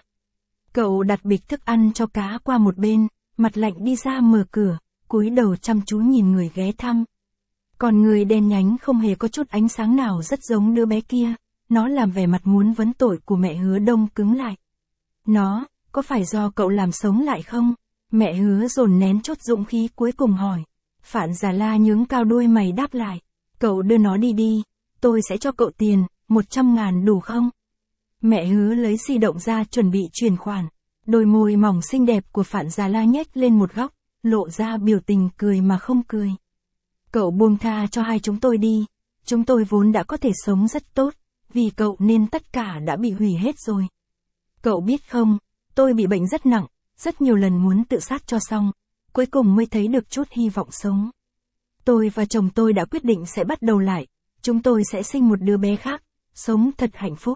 Cậu đặt bịch thức ăn cho cá qua một bên, mặt lạnh đi ra mở cửa, cúi đầu chăm chú nhìn người ghé thăm. Còn người đen nhánh không hề có chút ánh sáng nào rất giống đứa bé kia, nó làm vẻ mặt muốn vấn tội của mẹ Hứa đông cứng lại. Nó, có phải do cậu làm sống lại không? Mẹ Hứa dồn nén chốt dũng khí cuối cùng hỏi. Phạn Già La nhướng cao đuôi mày đáp lại. Cậu đưa nó đi đi, tôi sẽ cho cậu tiền, một trăm ngàn đủ không? Mẹ Hứa lấy di động ra chuẩn bị chuyển khoản. Đôi môi mỏng xinh đẹp của Phạn Già La nhếch lên một góc, lộ ra biểu tình cười mà không cười. Cậu buông tha cho hai chúng tôi đi, chúng tôi vốn đã có thể sống rất tốt, vì cậu nên tất cả đã bị hủy hết rồi. Cậu biết không, Tôi bị bệnh rất nặng, rất nhiều lần muốn tự sát cho xong, cuối cùng mới thấy được chút hy vọng sống. Tôi và chồng tôi đã quyết định sẽ bắt đầu lại, chúng tôi sẽ sinh một đứa bé khác, sống thật hạnh phúc.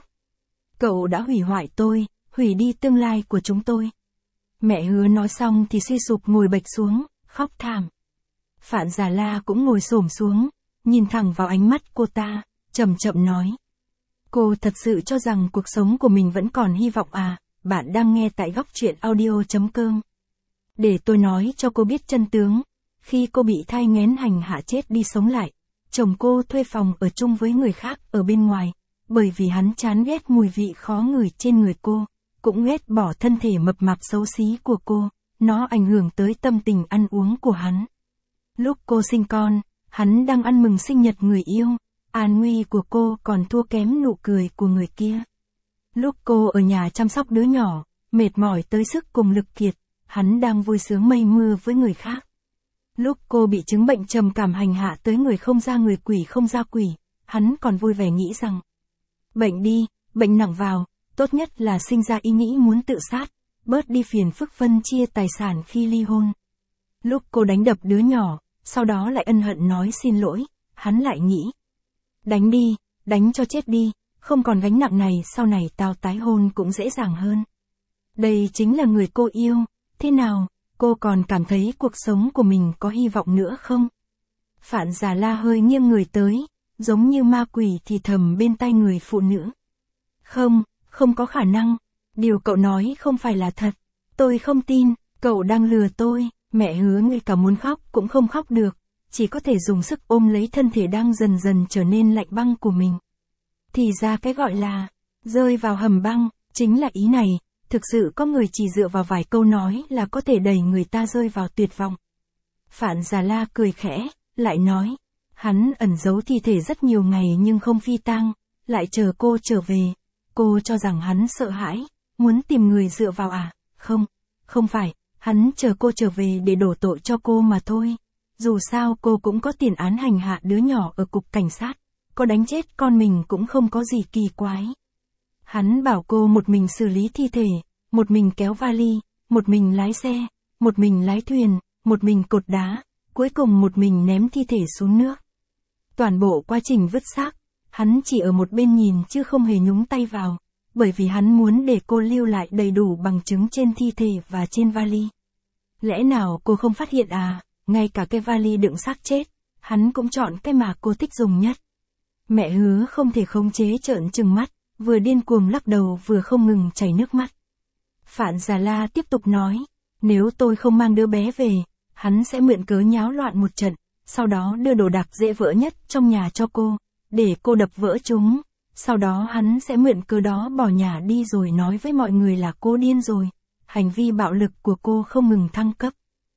Cậu đã hủy hoại tôi, hủy đi tương lai của chúng tôi. Mẹ Hứa nói xong thì suy sụp ngồi bệt xuống, khóc thảm. Phạn Già La cũng ngồi xổm xuống, nhìn thẳng vào ánh mắt cô ta, chậm chậm nói. Cô thật sự cho rằng cuộc sống của mình vẫn còn hy vọng à? Bạn đang nghe tại góc truyện audio chấm com. Để tôi nói cho cô biết chân tướng. Khi cô bị thai nghén hành hạ chết đi sống lại, chồng cô thuê phòng ở chung với người khác ở bên ngoài, bởi vì hắn chán ghét mùi vị khó ngửi trên người cô, cũng ghét bỏ thân thể mập mạp xấu xí của cô, nó ảnh hưởng tới tâm tình ăn uống của hắn. Lúc cô sinh con, hắn đang ăn mừng sinh nhật người yêu, an nguy của cô còn thua kém nụ cười của người kia. Lúc cô ở nhà chăm sóc đứa nhỏ, mệt mỏi tới sức cùng lực kiệt, hắn đang vui sướng mây mưa với người khác. Lúc cô bị chứng bệnh trầm cảm hành hạ tới người không ra người quỷ không ra quỷ, hắn còn vui vẻ nghĩ rằng bệnh đi, bệnh nặng vào, tốt nhất là sinh ra ý nghĩ muốn tự sát, bớt đi phiền phức phân chia tài sản khi ly hôn. Lúc cô đánh đập đứa nhỏ, sau đó lại ân hận nói xin lỗi, hắn lại nghĩ đánh đi, đánh cho chết đi, không còn gánh nặng này sau này tao tái hôn cũng dễ dàng hơn. Đây chính là người cô yêu, thế nào, cô còn cảm thấy cuộc sống của mình có hy vọng nữa không? Phạn Già La hơi nghiêng người tới, giống như ma quỷ thì thầm bên tai người phụ nữ. Không, không có khả năng, điều cậu nói không phải là thật, tôi không tin, cậu đang lừa tôi. Mẹ Hứa ngay cả muốn khóc cũng không khóc được, chỉ có thể dùng sức ôm lấy thân thể đang dần dần trở nên lạnh băng của mình. Thì ra cái gọi là rơi vào hầm băng, chính là ý này, thực sự có người chỉ dựa vào vài câu nói là có thể đẩy người ta rơi vào tuyệt vọng. Phạn Già La cười khẽ, lại nói, hắn ẩn giấu thi thể rất nhiều ngày nhưng không phi tang, lại chờ cô trở về, cô cho rằng hắn sợ hãi, muốn tìm người dựa vào à? Không, không phải, hắn chờ cô trở về để đổ tội cho cô mà thôi. Dù sao cô cũng có tiền án hành hạ đứa nhỏ ở cục cảnh sát, có đánh chết con mình cũng không có gì kỳ quái. Hắn bảo cô một mình xử lý thi thể, một mình kéo vali, một mình lái xe, một mình lái thuyền, một mình cột đá, cuối cùng một mình ném thi thể xuống nước. Toàn bộ quá trình vứt xác, hắn chỉ ở một bên nhìn chứ không hề nhúng tay vào, bởi vì hắn muốn để cô lưu lại đầy đủ bằng chứng trên thi thể và trên vali. Lẽ nào cô không phát hiện à, ngay cả cái vali đựng xác chết, hắn cũng chọn cái mà cô thích dùng nhất. Mẹ Hứa không thể khống chế trợn trừng mắt, vừa điên cuồng lắc đầu vừa không ngừng chảy nước mắt. Phạn Già La tiếp tục nói, nếu tôi không mang đứa bé về, hắn sẽ mượn cớ nháo loạn một trận, sau đó đưa đồ đạc dễ vỡ nhất trong nhà cho cô, để cô đập vỡ chúng, sau đó hắn sẽ mượn cớ đó bỏ nhà đi rồi nói với mọi người là cô điên rồi, hành vi bạo lực của cô không ngừng thăng cấp.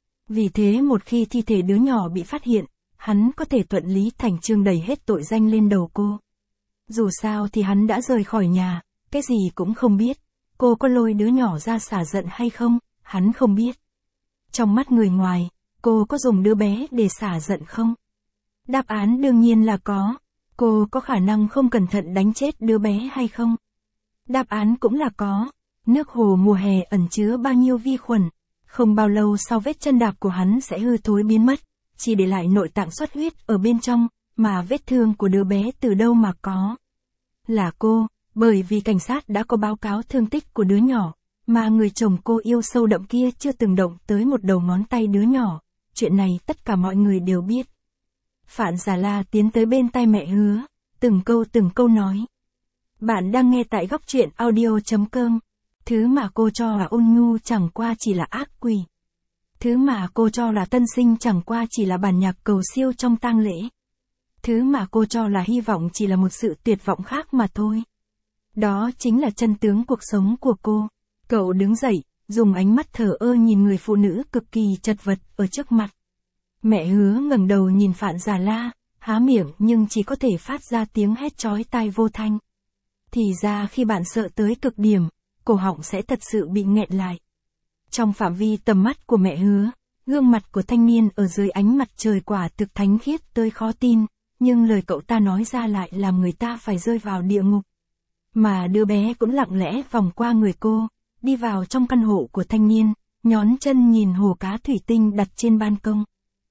Vì thế một khi thi thể đứa nhỏ bị phát hiện, hắn có thể thuận lý thành chương đẩy hết tội danh lên đầu cô. Dù sao thì hắn đã rời khỏi nhà, cái gì cũng không biết, cô có lôi đứa nhỏ ra xả giận hay không, hắn không biết. Trong mắt người ngoài, cô có dùng đứa bé để xả giận không? Đáp án đương nhiên là có. Cô có khả năng không cẩn thận đánh chết đứa bé hay không? Đáp án cũng là có. Nước hồ mùa hè ẩn chứa bao nhiêu vi khuẩn, không bao lâu sau vết chân đạp của hắn sẽ hư thối biến mất, chỉ để lại nội tạng xuất huyết ở bên trong, mà vết thương của đứa bé từ đâu mà có? Là cô, bởi vì cảnh sát đã có báo cáo thương tích của đứa nhỏ, mà người chồng cô yêu sâu đậm kia chưa từng động tới một đầu ngón tay đứa nhỏ, chuyện này tất cả mọi người đều biết. Phạn Già La tiến tới bên tai mẹ Hứa, từng câu từng câu nói. Bạn đang nghe tại góc truyện audio chấm com. Thứ mà cô cho là ôn nhu chẳng qua chỉ là ác quỷ. Thứ mà cô cho là tân sinh chẳng qua chỉ là bản nhạc cầu siêu trong tang lễ. Thứ mà cô cho là hy vọng chỉ là một sự tuyệt vọng khác mà thôi. Đó chính là chân tướng cuộc sống của cô. Cậu đứng dậy, dùng ánh mắt thờ ơ nhìn người phụ nữ cực kỳ chật vật ở trước mặt. Mẹ Hứa ngẩng đầu nhìn Phạn Già La, há miệng nhưng chỉ có thể phát ra tiếng hét chói tai vô thanh. Thì ra khi bạn sợ tới cực điểm, cổ họng sẽ thật sự bị nghẹn lại. Trong phạm vi tầm mắt của mẹ Hứa, gương mặt của thanh niên ở dưới ánh mặt trời quả thực thánh khiết tới khó tin, nhưng lời cậu ta nói ra lại làm người ta phải rơi vào địa ngục. Mà đứa bé cũng lặng lẽ vòng qua người cô, đi vào trong căn hộ của thanh niên, nhón chân nhìn hồ cá thủy tinh đặt trên ban công.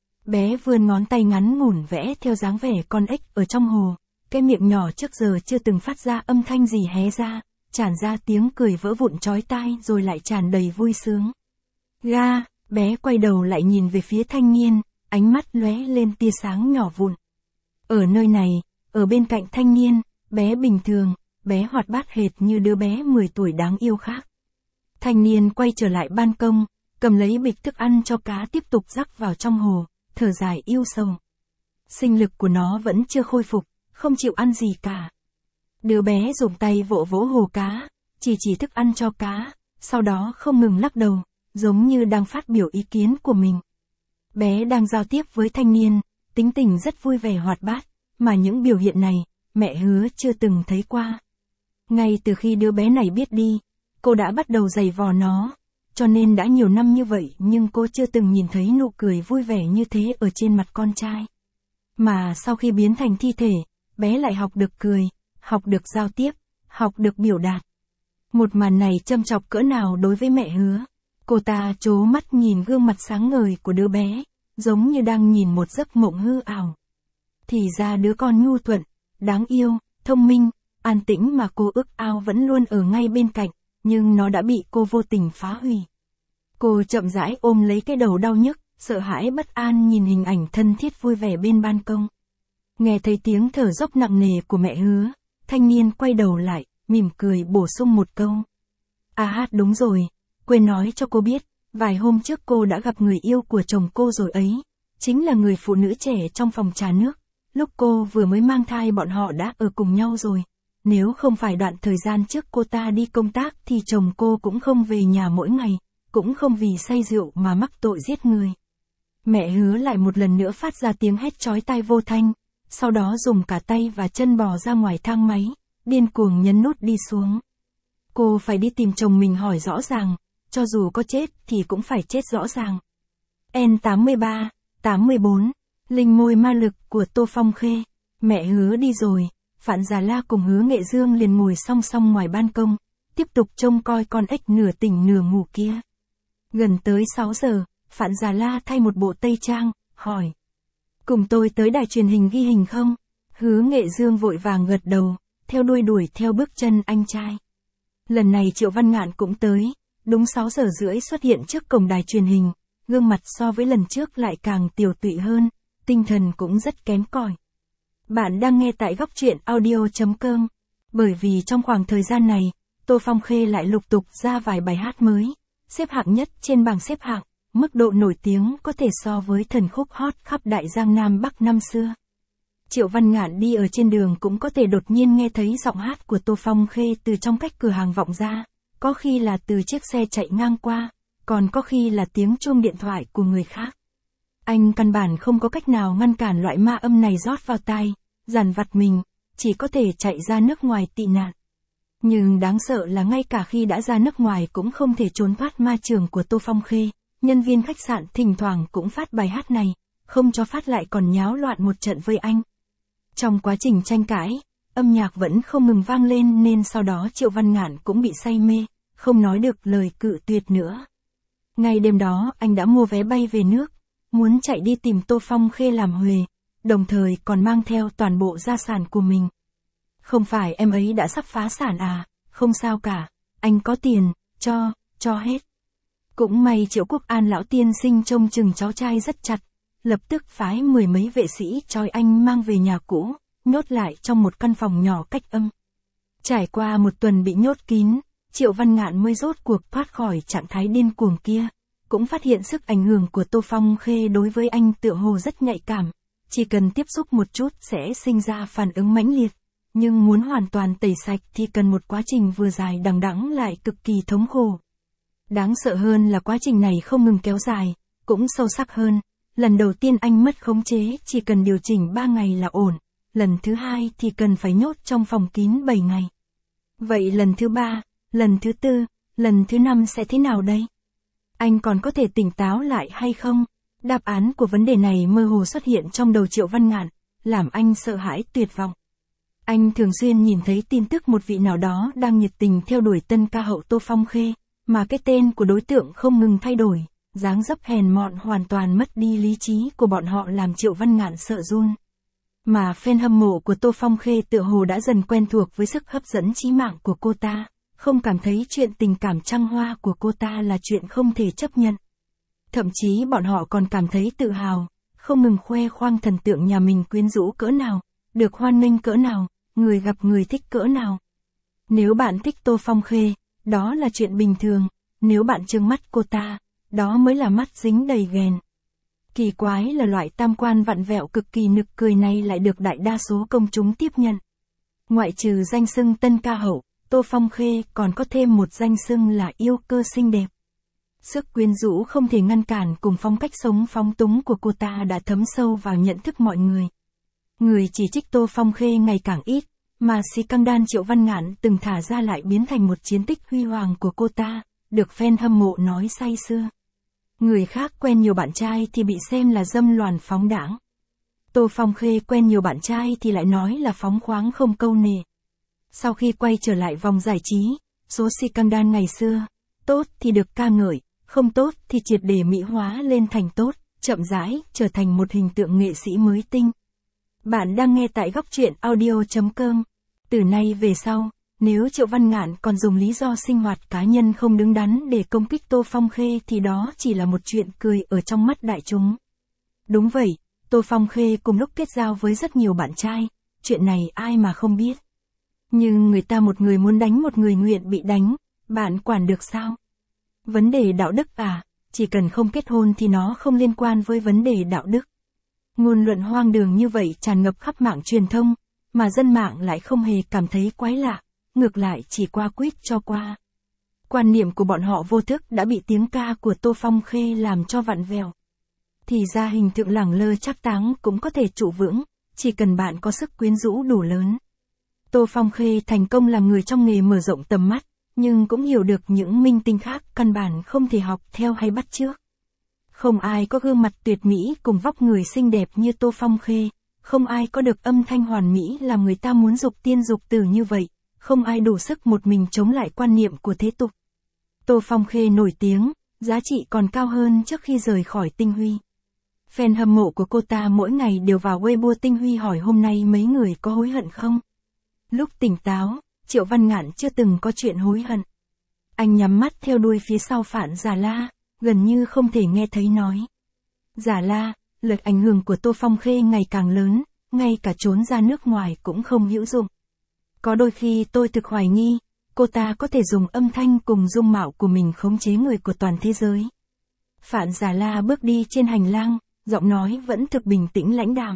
Bé vươn ngón tay ngắn ngủn vẽ theo dáng vẻ con ếch ở trong hồ, cái miệng nhỏ trước giờ chưa từng phát ra âm thanh gì hé ra, tràn ra tiếng cười vỡ vụn chói tai rồi lại tràn đầy vui sướng. Ga, bé quay đầu lại nhìn về phía thanh niên, ánh mắt lóe lên tia sáng nhỏ vụn. Ở nơi này, ở bên cạnh thanh niên, bé bình thường, bé hoạt bát hệt như đứa bé mười tuổi đáng yêu khác. Thanh niên quay trở lại ban công, cầm lấy bịch thức ăn cho cá tiếp tục rắc vào trong hồ, thở dài yêu sầu. Sinh lực của nó vẫn chưa khôi phục, không chịu ăn gì cả. Đứa bé dùng tay vỗ vỗ hồ cá, chỉ chỉ thức ăn cho cá, sau đó không ngừng lắc đầu, giống như đang phát biểu ý kiến của mình. Bé đang giao tiếp với thanh niên, tính tình rất vui vẻ hoạt bát, mà những biểu hiện này, mẹ Hứa chưa từng thấy qua. Ngay từ khi đứa bé này biết đi, cô đã bắt đầu giày vò nó, cho nên đã nhiều năm như vậy nhưng cô chưa từng nhìn thấy nụ cười vui vẻ như thế ở trên mặt con trai. Mà sau khi biến thành thi thể, bé lại học được cười, học được giao tiếp, học được biểu đạt. Một màn này châm chọc cỡ nào đối với mẹ Hứa. Cô ta trố mắt nhìn gương mặt sáng ngời của đứa bé, giống như đang nhìn một giấc mộng hư ảo. Thì ra đứa con nhu thuận, đáng yêu, thông minh, an tĩnh mà cô ước ao vẫn luôn ở ngay bên cạnh, nhưng nó đã bị cô vô tình phá hủy. Cô chậm rãi ôm lấy cái đầu đau nhức, sợ hãi bất an nhìn hình ảnh thân thiết vui vẻ bên ban công. Nghe thấy tiếng thở dốc nặng nề của mẹ Hứa, thanh niên quay đầu lại, mỉm cười bổ sung một câu. À hát đúng rồi, quên nói cho cô biết, vài hôm trước cô đã gặp người yêu của chồng cô rồi ấy, chính là người phụ nữ trẻ trong phòng trà nước, lúc cô vừa mới mang thai bọn họ đã ở cùng nhau rồi. Nếu không phải đoạn thời gian trước cô ta đi công tác thì chồng cô cũng không về nhà mỗi ngày, cũng không vì say rượu mà mắc tội giết người. Mẹ Hứa lại một lần nữa phát ra tiếng hét chói tai vô thanh, sau đó dùng cả tay và chân bò ra ngoài thang máy, điên cuồng nhấn nút đi xuống. Cô phải đi tìm chồng mình hỏi rõ ràng, cho dù có chết thì cũng phải chết rõ ràng. N tám mươi ba, tám mươi bốn, Linh môi ma lực của Tô Phong Khê. Mẹ Hứa đi rồi, Phạn Già La cùng Hứa Nghệ Dương liền ngồi song song ngoài ban công, tiếp tục trông coi con ếch nửa tỉnh nửa ngủ kia. Gần tới sáu giờ, Phạn Già La thay một bộ tây trang, hỏi. Cùng tôi tới đài truyền hình ghi hình không? Hứa Nghệ Dương vội vàng gật đầu, theo đuôi đuổi theo bước chân anh trai. Lần này Triệu Văn Ngạn cũng tới, đúng sáu giờ rưỡi xuất hiện trước cổng đài truyền hình, gương mặt so với lần trước lại càng tiều tụy hơn, tinh thần cũng rất kém cỏi. Bạn đang nghe tại góc truyện audio chấm com. Bởi vì trong khoảng thời gian này, Tô Phong Khê lại lục tục ra vài bài hát mới, xếp hạng nhất trên bảng xếp hạng, mức độ nổi tiếng có thể so với thần khúc hot khắp đại giang Nam Bắc năm xưa. Triệu Văn Ngạn đi ở trên đường cũng có thể đột nhiên nghe thấy giọng hát của Tô Phong Khê từ trong cách cửa hàng vọng ra, có khi là từ chiếc xe chạy ngang qua, còn có khi là tiếng chuông điện thoại của người khác. Anh căn bản không có cách nào ngăn cản loại ma âm này rót vào tai, dằn vặt mình, chỉ có thể chạy ra nước ngoài tị nạn. Nhưng đáng sợ là ngay cả khi đã ra nước ngoài cũng không thể trốn thoát ma trường của Tô Phong Khê, nhân viên khách sạn thỉnh thoảng cũng phát bài hát này, không cho phát lại còn nháo loạn một trận với anh. Trong quá trình tranh cãi, âm nhạc vẫn không ngừng vang lên nên sau đó Triệu Văn Ngạn cũng bị say mê, không nói được lời cự tuyệt nữa. Ngày đêm đó anh đã mua vé bay về nước, muốn chạy đi tìm Tô Phong Khê làm huề, đồng thời còn mang theo toàn bộ gia sản của mình. Không phải em ấy đã sắp phá sản à, không sao cả, anh có tiền, cho, cho hết. Cũng may Triệu Quốc An lão tiên sinh trông chừng cháu trai rất chặt, lập tức phái mười mấy vệ sĩ trói anh mang về nhà cũ, nhốt lại trong một căn phòng nhỏ cách âm. Trải qua một tuần bị nhốt kín, Triệu Văn Ngạn mới rốt cuộc thoát khỏi trạng thái điên cuồng kia, cũng phát hiện sức ảnh hưởng của Tô Phong Khê đối với anh tựa hồ rất nhạy cảm, chỉ cần tiếp xúc một chút sẽ sinh ra phản ứng mãnh liệt, nhưng muốn hoàn toàn tẩy sạch thì cần một quá trình vừa dài đằng đẵng lại cực kỳ thống khổ. Đáng sợ hơn là quá trình này không ngừng kéo dài, cũng sâu sắc hơn. Lần đầu tiên anh mất khống chế chỉ cần điều chỉnh ba ngày là ổn, lần thứ hai thì cần phải nhốt trong phòng kín bảy ngày. Vậy lần thứ ba, lần thứ tư, lần thứ năm sẽ thế nào đây? Anh còn có thể tỉnh táo lại hay không? Đáp án của vấn đề này mơ hồ xuất hiện trong đầu Triệu Văn Ngạn, làm anh sợ hãi tuyệt vọng. Anh thường xuyên nhìn thấy tin tức một vị nào đó đang nhiệt tình theo đuổi tân ca hậu Tô Phong Khê, Mà cái tên của đối tượng không ngừng thay đổi, dáng dấp hèn mọn hoàn toàn mất đi lý trí của bọn họ làm Triệu Văn Ngạn sợ run. Mà fan hâm mộ của Tô Phong Khê tựa hồ đã dần quen thuộc với sức hấp dẫn chí mạng của cô ta, không cảm thấy chuyện tình cảm trăng hoa của cô ta là chuyện không thể chấp nhận. Thậm chí bọn họ còn cảm thấy tự hào, không ngừng khoe khoang thần tượng nhà mình quyến rũ cỡ nào, được hoan nghênh cỡ nào, người gặp người thích cỡ nào. Nếu bạn thích Tô Phong Khê, đó là chuyện bình thường, nếu bạn trừng mắt cô ta, đó mới là mắt dính đầy ghèn. Kỳ quái là loại tam quan vặn vẹo cực kỳ nực cười này lại được đại đa số công chúng tiếp nhận. Ngoại trừ danh xưng tân ca hậu, Tô Phong Khê còn có thêm một danh xưng là yêu cơ xinh đẹp. Sức quyến rũ không thể ngăn cản cùng phong cách sống phóng túng của cô ta đã thấm sâu vào nhận thức mọi người. Người chỉ trích Tô Phong Khê ngày càng ít, mà scandal Triệu Văn Ngạn từng thả ra lại biến thành một chiến tích huy hoàng của cô ta, được fan hâm mộ nói say sưa. Người khác quen nhiều bạn trai thì bị xem là dâm loàn phóng đãng. Tô Phong Khê quen nhiều bạn trai thì lại nói là phóng khoáng không câu nệ. Sau khi quay trở lại vòng giải trí, số scandal ngày xưa, tốt thì được ca ngợi, không tốt thì triệt để mỹ hóa lên thành tốt, chậm rãi trở thành một hình tượng nghệ sĩ mới tinh. Bạn đang nghe tại góc truyện audio chấm com. Từ nay về sau, nếu Triệu Văn Ngạn còn dùng lý do sinh hoạt cá nhân không đứng đắn để công kích Tô Phong Khê thì đó chỉ là một chuyện cười ở trong mắt đại chúng. Đúng vậy, Tô Phong Khê cùng lúc kết giao với rất nhiều bạn trai, chuyện này ai mà không biết. Nhưng người ta một người muốn đánh một người nguyện bị đánh, bạn quản được sao? Vấn đề đạo đức à, chỉ cần không kết hôn thì nó không liên quan với vấn đề đạo đức. Ngôn luận hoang đường như vậy tràn ngập khắp mạng truyền thông, mà dân mạng lại không hề cảm thấy quái lạ, ngược lại chỉ qua quýt cho qua. Quan niệm của bọn họ vô thức đã bị tiếng ca của Tô Phong Khê làm cho vặn vẹo. Thì ra hình tượng lẳng lơ trác táng cũng có thể trụ vững, chỉ cần bạn có sức quyến rũ đủ lớn. Tô Phong Khê thành công làm người trong nghề mở rộng tầm mắt, nhưng cũng hiểu được những minh tinh khác căn bản không thể học theo hay bắt chước. Không ai có gương mặt tuyệt mỹ cùng vóc người xinh đẹp như Tô Phong Khê, không ai có được âm thanh hoàn mỹ làm người ta muốn dục tiên dục tử như vậy, không ai đủ sức một mình chống lại quan niệm của thế tục. Tô Phong Khê nổi tiếng, giá trị còn cao hơn trước khi rời khỏi Tinh Huy. Fan hâm mộ của cô ta mỗi ngày đều vào Weibo Tinh Huy hỏi hôm nay mấy người có hối hận không? Lúc tỉnh táo, Triệu Văn Ngạn chưa từng có chuyện hối hận. Anh nhắm mắt theo đuôi phía sau Phạn Già La, gần như không thể nghe thấy nói. Già La, lực ảnh hưởng của Tô Phong Khê ngày càng lớn, ngay cả trốn ra nước ngoài cũng không hữu dụng. Có đôi khi tôi thực hoài nghi, cô ta có thể dùng âm thanh cùng dung mạo của mình khống chế người của toàn thế giới. Phạn Già La bước đi trên hành lang, giọng nói vẫn thực bình tĩnh lãnh đạm.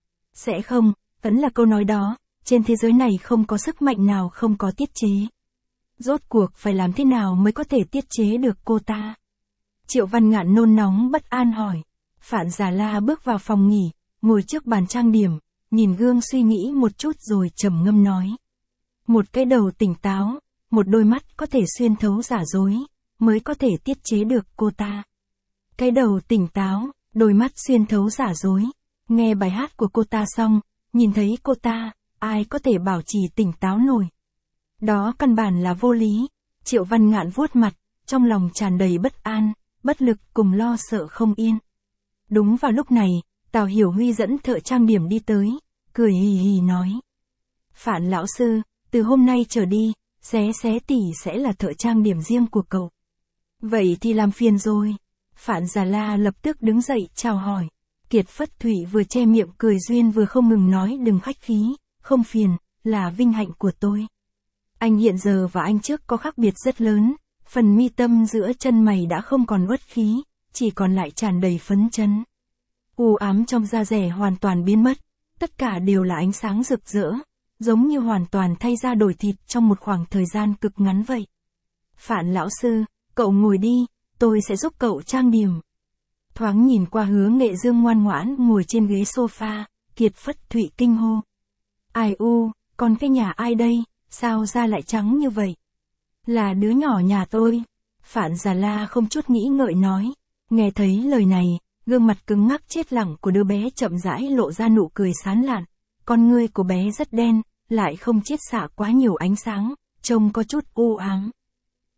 Sẽ không, vẫn là câu nói đó, trên thế giới này không có sức mạnh nào không có tiết chế. Rốt cuộc phải làm thế nào mới có thể tiết chế được cô ta? Triệu Văn Ngạn nôn nóng bất an hỏi. Phạn Già La bước vào phòng nghỉ, ngồi trước bàn trang điểm, nhìn gương suy nghĩ một chút rồi trầm ngâm nói. Một cái đầu tỉnh táo, một đôi mắt có thể xuyên thấu giả dối, mới có thể tiết chế được cô ta. Cái đầu tỉnh táo, đôi mắt xuyên thấu giả dối. Nghe bài hát của cô ta xong, nhìn thấy cô ta, ai có thể bảo trì tỉnh táo nổi. Đó căn bản là vô lý. Triệu Văn Ngạn vuốt mặt, trong lòng tràn đầy bất an, bất lực cùng lo sợ không yên. Đúng vào lúc này, Tào Hiểu Huy dẫn thợ trang điểm đi tới, cười hì hì nói. Phạn lão sư, từ hôm nay trở đi, xé xé tỷ sẽ là thợ trang điểm riêng của cậu. Vậy thì làm phiền rồi. Phạn Già La lập tức đứng dậy chào hỏi. Kiệt Phất Thủy vừa che miệng cười duyên vừa không ngừng nói đừng khách khí, không phiền, là vinh hạnh của tôi. Anh hiện giờ và anh trước có khác biệt rất lớn, phần mi tâm giữa chân mày đã không còn uất khí, chỉ còn lại tràn đầy phấn chấn. U ám trong da rẻ hoàn toàn biến mất, tất cả đều là ánh sáng rực rỡ, giống như hoàn toàn thay da đổi thịt trong một khoảng thời gian cực ngắn vậy. Phạn lão sư, cậu ngồi đi, tôi sẽ giúp cậu trang điểm. Thoáng nhìn qua Hứa Nghệ Dương ngoan ngoãn ngồi trên ghế sofa, Kiệt Phất Thụy kinh hô. Ai u, còn cái nhà ai đây, sao da lại trắng như vậy? Là đứa nhỏ nhà tôi. Phạn Già La không chút nghĩ ngợi nói. Nghe thấy lời này, gương mặt cứng ngắc chết lặng của đứa bé chậm rãi lộ ra nụ cười sán lạn. Con ngươi của bé rất đen, lại không chiết xạ quá nhiều ánh sáng, trông có chút u ám.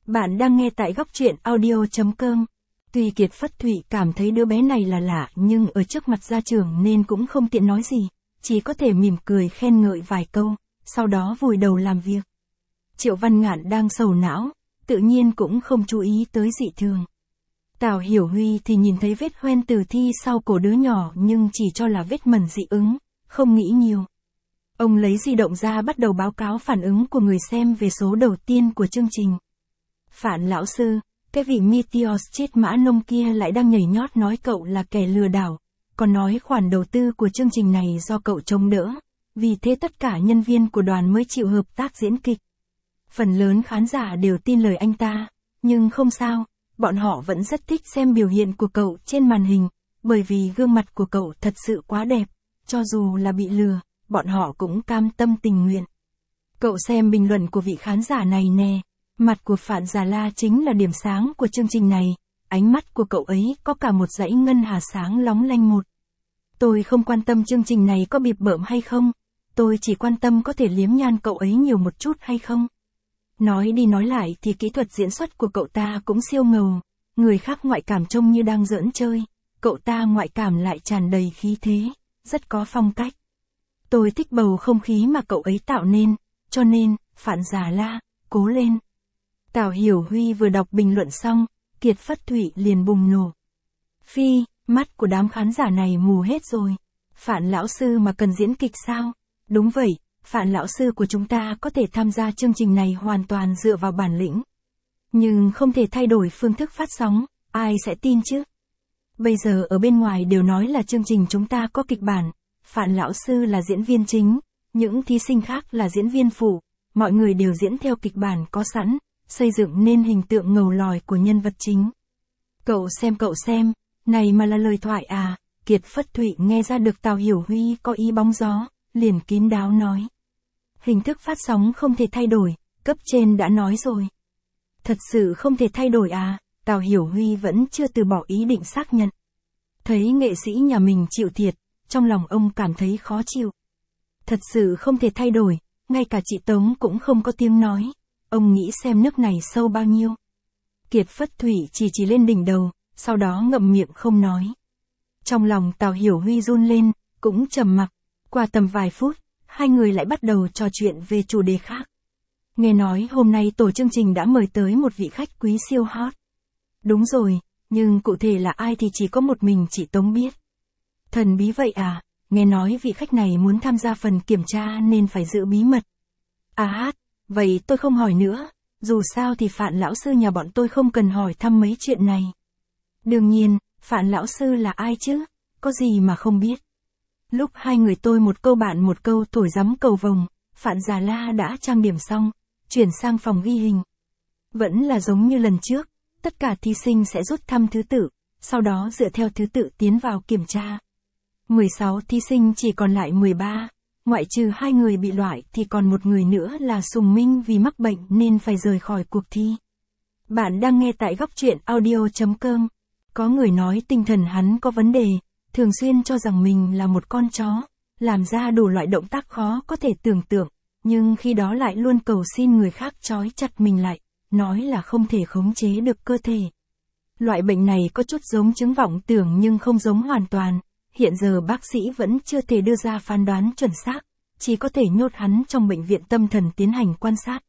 Bạn đang nghe tại góc truyện audio.com. Tuy Kiệt Phất Thụy cảm thấy đứa bé này là lạ nhưng ở trước mặt gia trưởng nên cũng không tiện nói gì, chỉ có thể mỉm cười khen ngợi vài câu, sau đó vùi đầu làm việc. Triệu Văn Ngạn đang sầu não, tự nhiên cũng không chú ý tới dị thường. Tào Hiểu Huy thì nhìn thấy vết hoen tử thi sau cổ đứa nhỏ nhưng chỉ cho là vết mẩn dị ứng, không nghĩ nhiều. Ông lấy di động ra bắt đầu báo cáo phản ứng của người xem về số đầu tiên của chương trình. Phản lão sư, cái vị Meteor chết mã nông kia lại đang nhảy nhót nói cậu là kẻ lừa đảo, còn nói khoản đầu tư của chương trình này do cậu chống đỡ, vì thế tất cả nhân viên của đoàn mới chịu hợp tác diễn kịch. Phần lớn khán giả đều tin lời anh ta, nhưng không sao, bọn họ vẫn rất thích xem biểu hiện của cậu trên màn hình, bởi vì gương mặt của cậu thật sự quá đẹp, cho dù là bị lừa, bọn họ cũng cam tâm tình nguyện. Cậu xem bình luận của vị khán giả này nè. Mặt của Phạn Già La chính là điểm sáng của chương trình này, ánh mắt của cậu ấy có cả một dãy ngân hà sáng lóng lanh một. Tôi không quan tâm chương trình này có bịp bợm hay không, tôi chỉ quan tâm có thể liếm nhan cậu ấy nhiều một chút hay không. Nói đi nói lại thì kỹ thuật diễn xuất của cậu ta cũng siêu ngầu, người khác ngoại cảm trông như đang giỡn chơi, cậu ta ngoại cảm lại tràn đầy khí thế, rất có phong cách. Tôi thích bầu không khí mà cậu ấy tạo nên, cho nên, Phạn Già La, cố lên. Tào Hiểu Huy vừa đọc bình luận xong, Kiệt Phất Thụy liền bùng nổ. Phi, mắt của đám khán giả này mù hết rồi. Phạn lão sư mà cần diễn kịch sao? Đúng vậy, Phạn lão sư của chúng ta có thể tham gia chương trình này hoàn toàn dựa vào bản lĩnh. Nhưng không thể thay đổi phương thức phát sóng, ai sẽ tin chứ? Bây giờ ở bên ngoài đều nói là chương trình chúng ta có kịch bản, Phạn lão sư là diễn viên chính, những thí sinh khác là diễn viên phụ, mọi người đều diễn theo kịch bản có sẵn, xây dựng nên hình tượng ngầu lòi của nhân vật chính. Cậu xem cậu xem, này mà là lời thoại à? Kiệt Phất Thụy nghe ra được Tào Hiểu Huy có ý bóng gió, liền kín đáo nói. Hình thức phát sóng không thể thay đổi, cấp trên đã nói rồi. Thật sự không thể thay đổi à? Tào Hiểu Huy vẫn chưa từ bỏ ý định xác nhận. Thấy nghệ sĩ nhà mình chịu thiệt, trong lòng ông cảm thấy khó chịu. Thật sự không thể thay đổi, ngay cả chị Tống cũng không có tiếng nói. Ông nghĩ xem nước này sâu bao nhiêu. Kiệt Phất Thụy chỉ chỉ lên đỉnh đầu, sau đó ngậm miệng không nói. Trong lòng Tào Hiểu Huy run lên, cũng trầm mặc. Qua tầm vài phút, hai người lại bắt đầu trò chuyện về chủ đề khác. Nghe nói hôm nay tổ chương trình đã mời tới một vị khách quý siêu hot. Đúng rồi, nhưng cụ thể là ai thì chỉ có một mình chị Tống biết. Thần bí vậy à, nghe nói vị khách này muốn tham gia phần kiểm tra nên phải giữ bí mật. À hát. Vậy tôi không hỏi nữa, dù sao thì Phạn lão sư nhà bọn tôi không cần hỏi thăm mấy chuyện này. Đương nhiên, Phạn lão sư là ai chứ, có gì mà không biết. Lúc hai người tôi một câu bạn một câu thổi giấm cầu vồng, Phạn Già La đã trang điểm xong, chuyển sang phòng ghi hình. Vẫn là giống như lần trước, tất cả thí sinh sẽ rút thăm thứ tự, sau đó dựa theo thứ tự tiến vào kiểm tra. mười sáu thí sinh chỉ còn lại mười ba. Ngoại trừ hai người bị loại thì còn một người nữa là Sùng Minh vì mắc bệnh nên phải rời khỏi cuộc thi. Bạn đang nghe tại góc truyện audio.com. Có người nói tinh thần hắn có vấn đề, thường xuyên cho rằng mình là một con chó, làm ra đủ loại động tác khó có thể tưởng tượng, nhưng khi đó lại luôn cầu xin người khác trói chặt mình lại, nói là không thể khống chế được cơ thể. Loại bệnh này có chút giống chứng vọng tưởng nhưng không giống hoàn toàn. Hiện giờ bác sĩ vẫn chưa thể đưa ra phán đoán chuẩn xác, chỉ có thể nhốt hắn trong bệnh viện tâm thần tiến hành quan sát.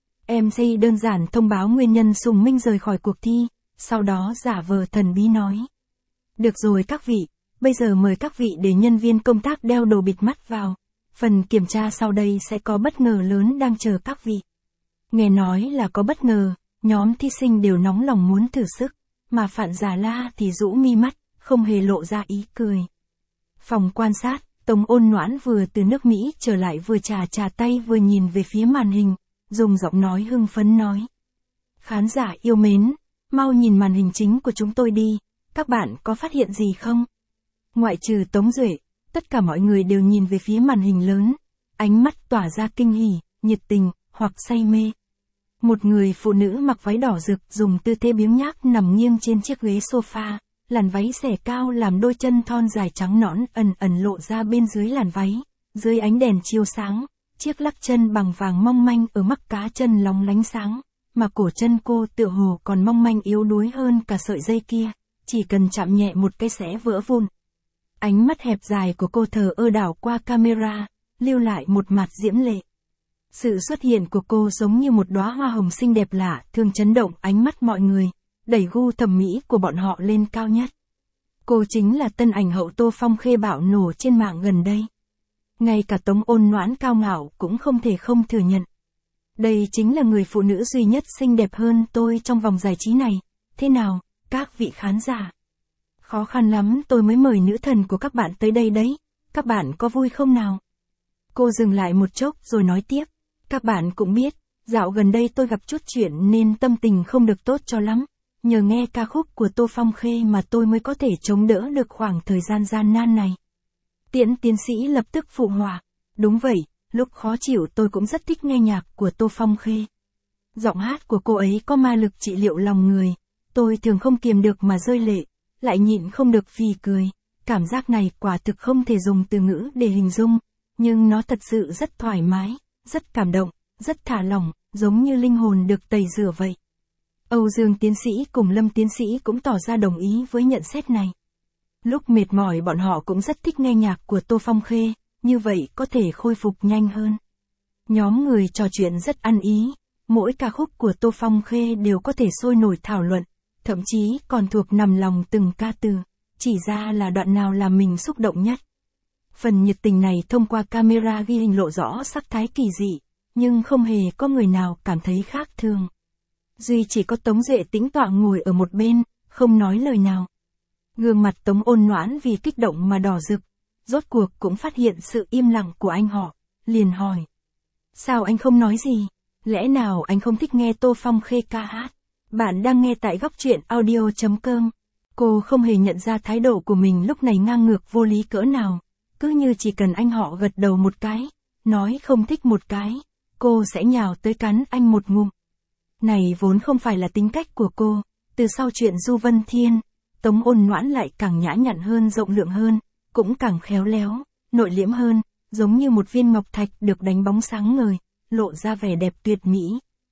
em xê đơn giản thông báo nguyên nhân Sùng Minh rời khỏi cuộc thi, sau đó giả vờ thần bí nói. Được rồi các vị, bây giờ mời các vị để nhân viên công tác đeo đồ bịt mắt vào. Phần kiểm tra sau đây sẽ có bất ngờ lớn đang chờ các vị. Nghe nói là có bất ngờ, nhóm thí sinh đều nóng lòng muốn thử sức, mà Phạn Già La thì rũ mi mắt, không hề lộ ra ý cười. Phòng quan sát, Tống Ôn Noãn vừa từ nước Mỹ trở lại vừa trà trà tay vừa nhìn về phía màn hình, dùng giọng nói hưng phấn nói. Khán giả yêu mến, mau nhìn màn hình chính của chúng tôi đi, các bạn có phát hiện gì không? Ngoại trừ Tống Duệ, tất cả mọi người đều nhìn về phía màn hình lớn, ánh mắt tỏa ra kinh hỉ, nhiệt tình, hoặc say mê. Một người phụ nữ mặc váy đỏ rực dùng tư thế biếng nhác nằm nghiêng trên chiếc ghế sofa. Làn váy xẻ cao làm đôi chân thon dài trắng nõn ẩn ẩn lộ ra bên dưới làn váy, dưới ánh đèn chiếu sáng, chiếc lắc chân bằng vàng mong manh ở mắt cá chân lóng lánh sáng, mà cổ chân cô tựa hồ còn mong manh yếu đuối hơn cả sợi dây kia, chỉ cần chạm nhẹ một cái sẽ vỡ vụn. Ánh mắt hẹp dài của cô thờ ơ đảo qua camera, lưu lại một mặt diễm lệ. Sự xuất hiện của cô giống như một đóa hoa hồng xinh đẹp lạ thường chấn động ánh mắt mọi người, đẩy gu thẩm mỹ của bọn họ lên cao nhất. Cô chính là tân ảnh hậu Tô Phong Khê bạo nổ trên mạng gần đây. Ngay cả Tống Ôn Noãn cao ngạo cũng không thể không thừa nhận. Đây chính là người phụ nữ duy nhất xinh đẹp hơn tôi trong vòng giải trí này. Thế nào, các vị khán giả? Khó khăn lắm tôi mới mời nữ thần của các bạn tới đây đấy. Các bạn có vui không nào? Cô dừng lại một chốc rồi nói tiếp. Các bạn cũng biết, dạo gần đây tôi gặp chút chuyện nên tâm tình không được tốt cho lắm. Nhờ nghe ca khúc của Tô Phong Khê mà tôi mới có thể chống đỡ được khoảng thời gian gian nan này. Tiễn tiến sĩ lập tức phụ họa. Đúng vậy, lúc khó chịu tôi cũng rất thích nghe nhạc của Tô Phong Khê. Giọng hát của cô ấy có ma lực trị liệu lòng người. Tôi thường không kiềm được mà rơi lệ, lại nhịn không được phì cười. Cảm giác này quả thực không thể dùng từ ngữ để hình dung, nhưng nó thật sự rất thoải mái, rất cảm động, rất thả lỏng, giống như linh hồn được tẩy rửa vậy. Âu Dương tiến sĩ cùng Lâm tiến sĩ cũng tỏ ra đồng ý với nhận xét này. Lúc mệt mỏi bọn họ cũng rất thích nghe nhạc của Tô Phong Khê, như vậy có thể khôi phục nhanh hơn. Nhóm người trò chuyện rất ăn ý, mỗi ca khúc của Tô Phong Khê đều có thể sôi nổi thảo luận, thậm chí còn thuộc nằm lòng từng ca từ, chỉ ra là đoạn nào làm mình xúc động nhất. Phần nhiệt tình này thông qua camera ghi hình lộ rõ sắc thái kỳ dị, nhưng không hề có người nào cảm thấy khác thường. Duy chỉ có Tống Duệ tĩnh tọa ngồi ở một bên, không nói lời nào. Gương mặt Tống Ôn Noãn vì kích động mà đỏ rực, rốt cuộc cũng phát hiện sự im lặng của anh họ, liền hỏi. Sao anh không nói gì? Lẽ nào anh không thích nghe Tô Phong Khê ca hát? Bạn đang nghe tại góc truyện audio chấm com. Cô không hề nhận ra thái độ của mình lúc này ngang ngược vô lý cỡ nào, cứ như chỉ cần anh họ gật đầu một cái, nói không thích một cái, cô sẽ nhào tới cắn anh một ngụm. Này vốn không phải là tính cách của cô, từ sau chuyện Du Vân Thiên, Tống Ôn Noãn lại càng nhã nhặn hơn, rộng lượng hơn, cũng càng khéo léo, nội liễm hơn, giống như một viên ngọc thạch được đánh bóng sáng ngời, lộ ra vẻ đẹp tuyệt mỹ.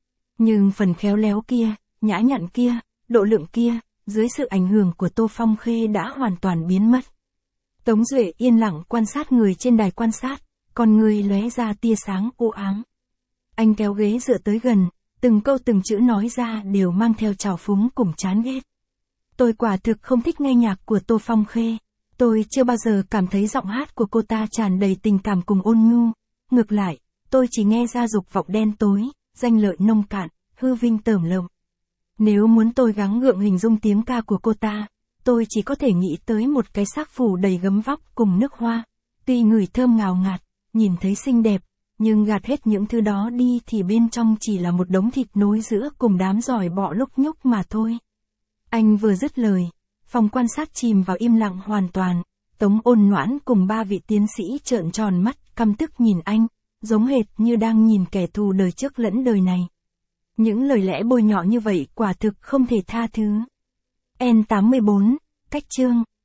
Nhưng phần khéo léo kia, nhã nhặn kia, độ lượng kia, dưới sự ảnh hưởng của Tô Phong Khê đã hoàn toàn biến mất. Tống Duệ yên lặng quan sát người trên đài quan sát, con người lóe ra tia sáng u ám. Anh kéo ghế dựa tới gần, từng câu từng chữ nói ra đều mang theo trào phúng cùng chán ghét. Tôi quả thực không thích nghe nhạc của Tô Phong Khê. Tôi chưa bao giờ cảm thấy giọng hát của cô ta tràn đầy tình cảm cùng ôn nhu. Ngược lại, tôi chỉ nghe ra dục vọng đen tối, danh lợi nông cạn, hư vinh tởm lợm. Nếu muốn tôi gắng gượng hình dung tiếng ca của cô ta, tôi chỉ có thể nghĩ tới một cái xác phủ đầy gấm vóc cùng nước hoa. Tuy ngửi thơm ngào ngạt, nhìn thấy xinh đẹp, nhưng gạt hết những thứ đó đi thì bên trong chỉ là một đống thịt nối giữa cùng đám giỏi bọ lúc nhúc mà thôi. Anh vừa dứt lời, phòng quan sát chìm vào im lặng hoàn toàn, Tống Ôn Noãn cùng ba vị tiến sĩ trợn tròn mắt, căm tức nhìn anh, giống hệt như đang nhìn kẻ thù đời trước lẫn đời này. Những lời lẽ bôi nhọ như vậy quả thực không thể tha thứ. N tám mươi bốn, cách chương.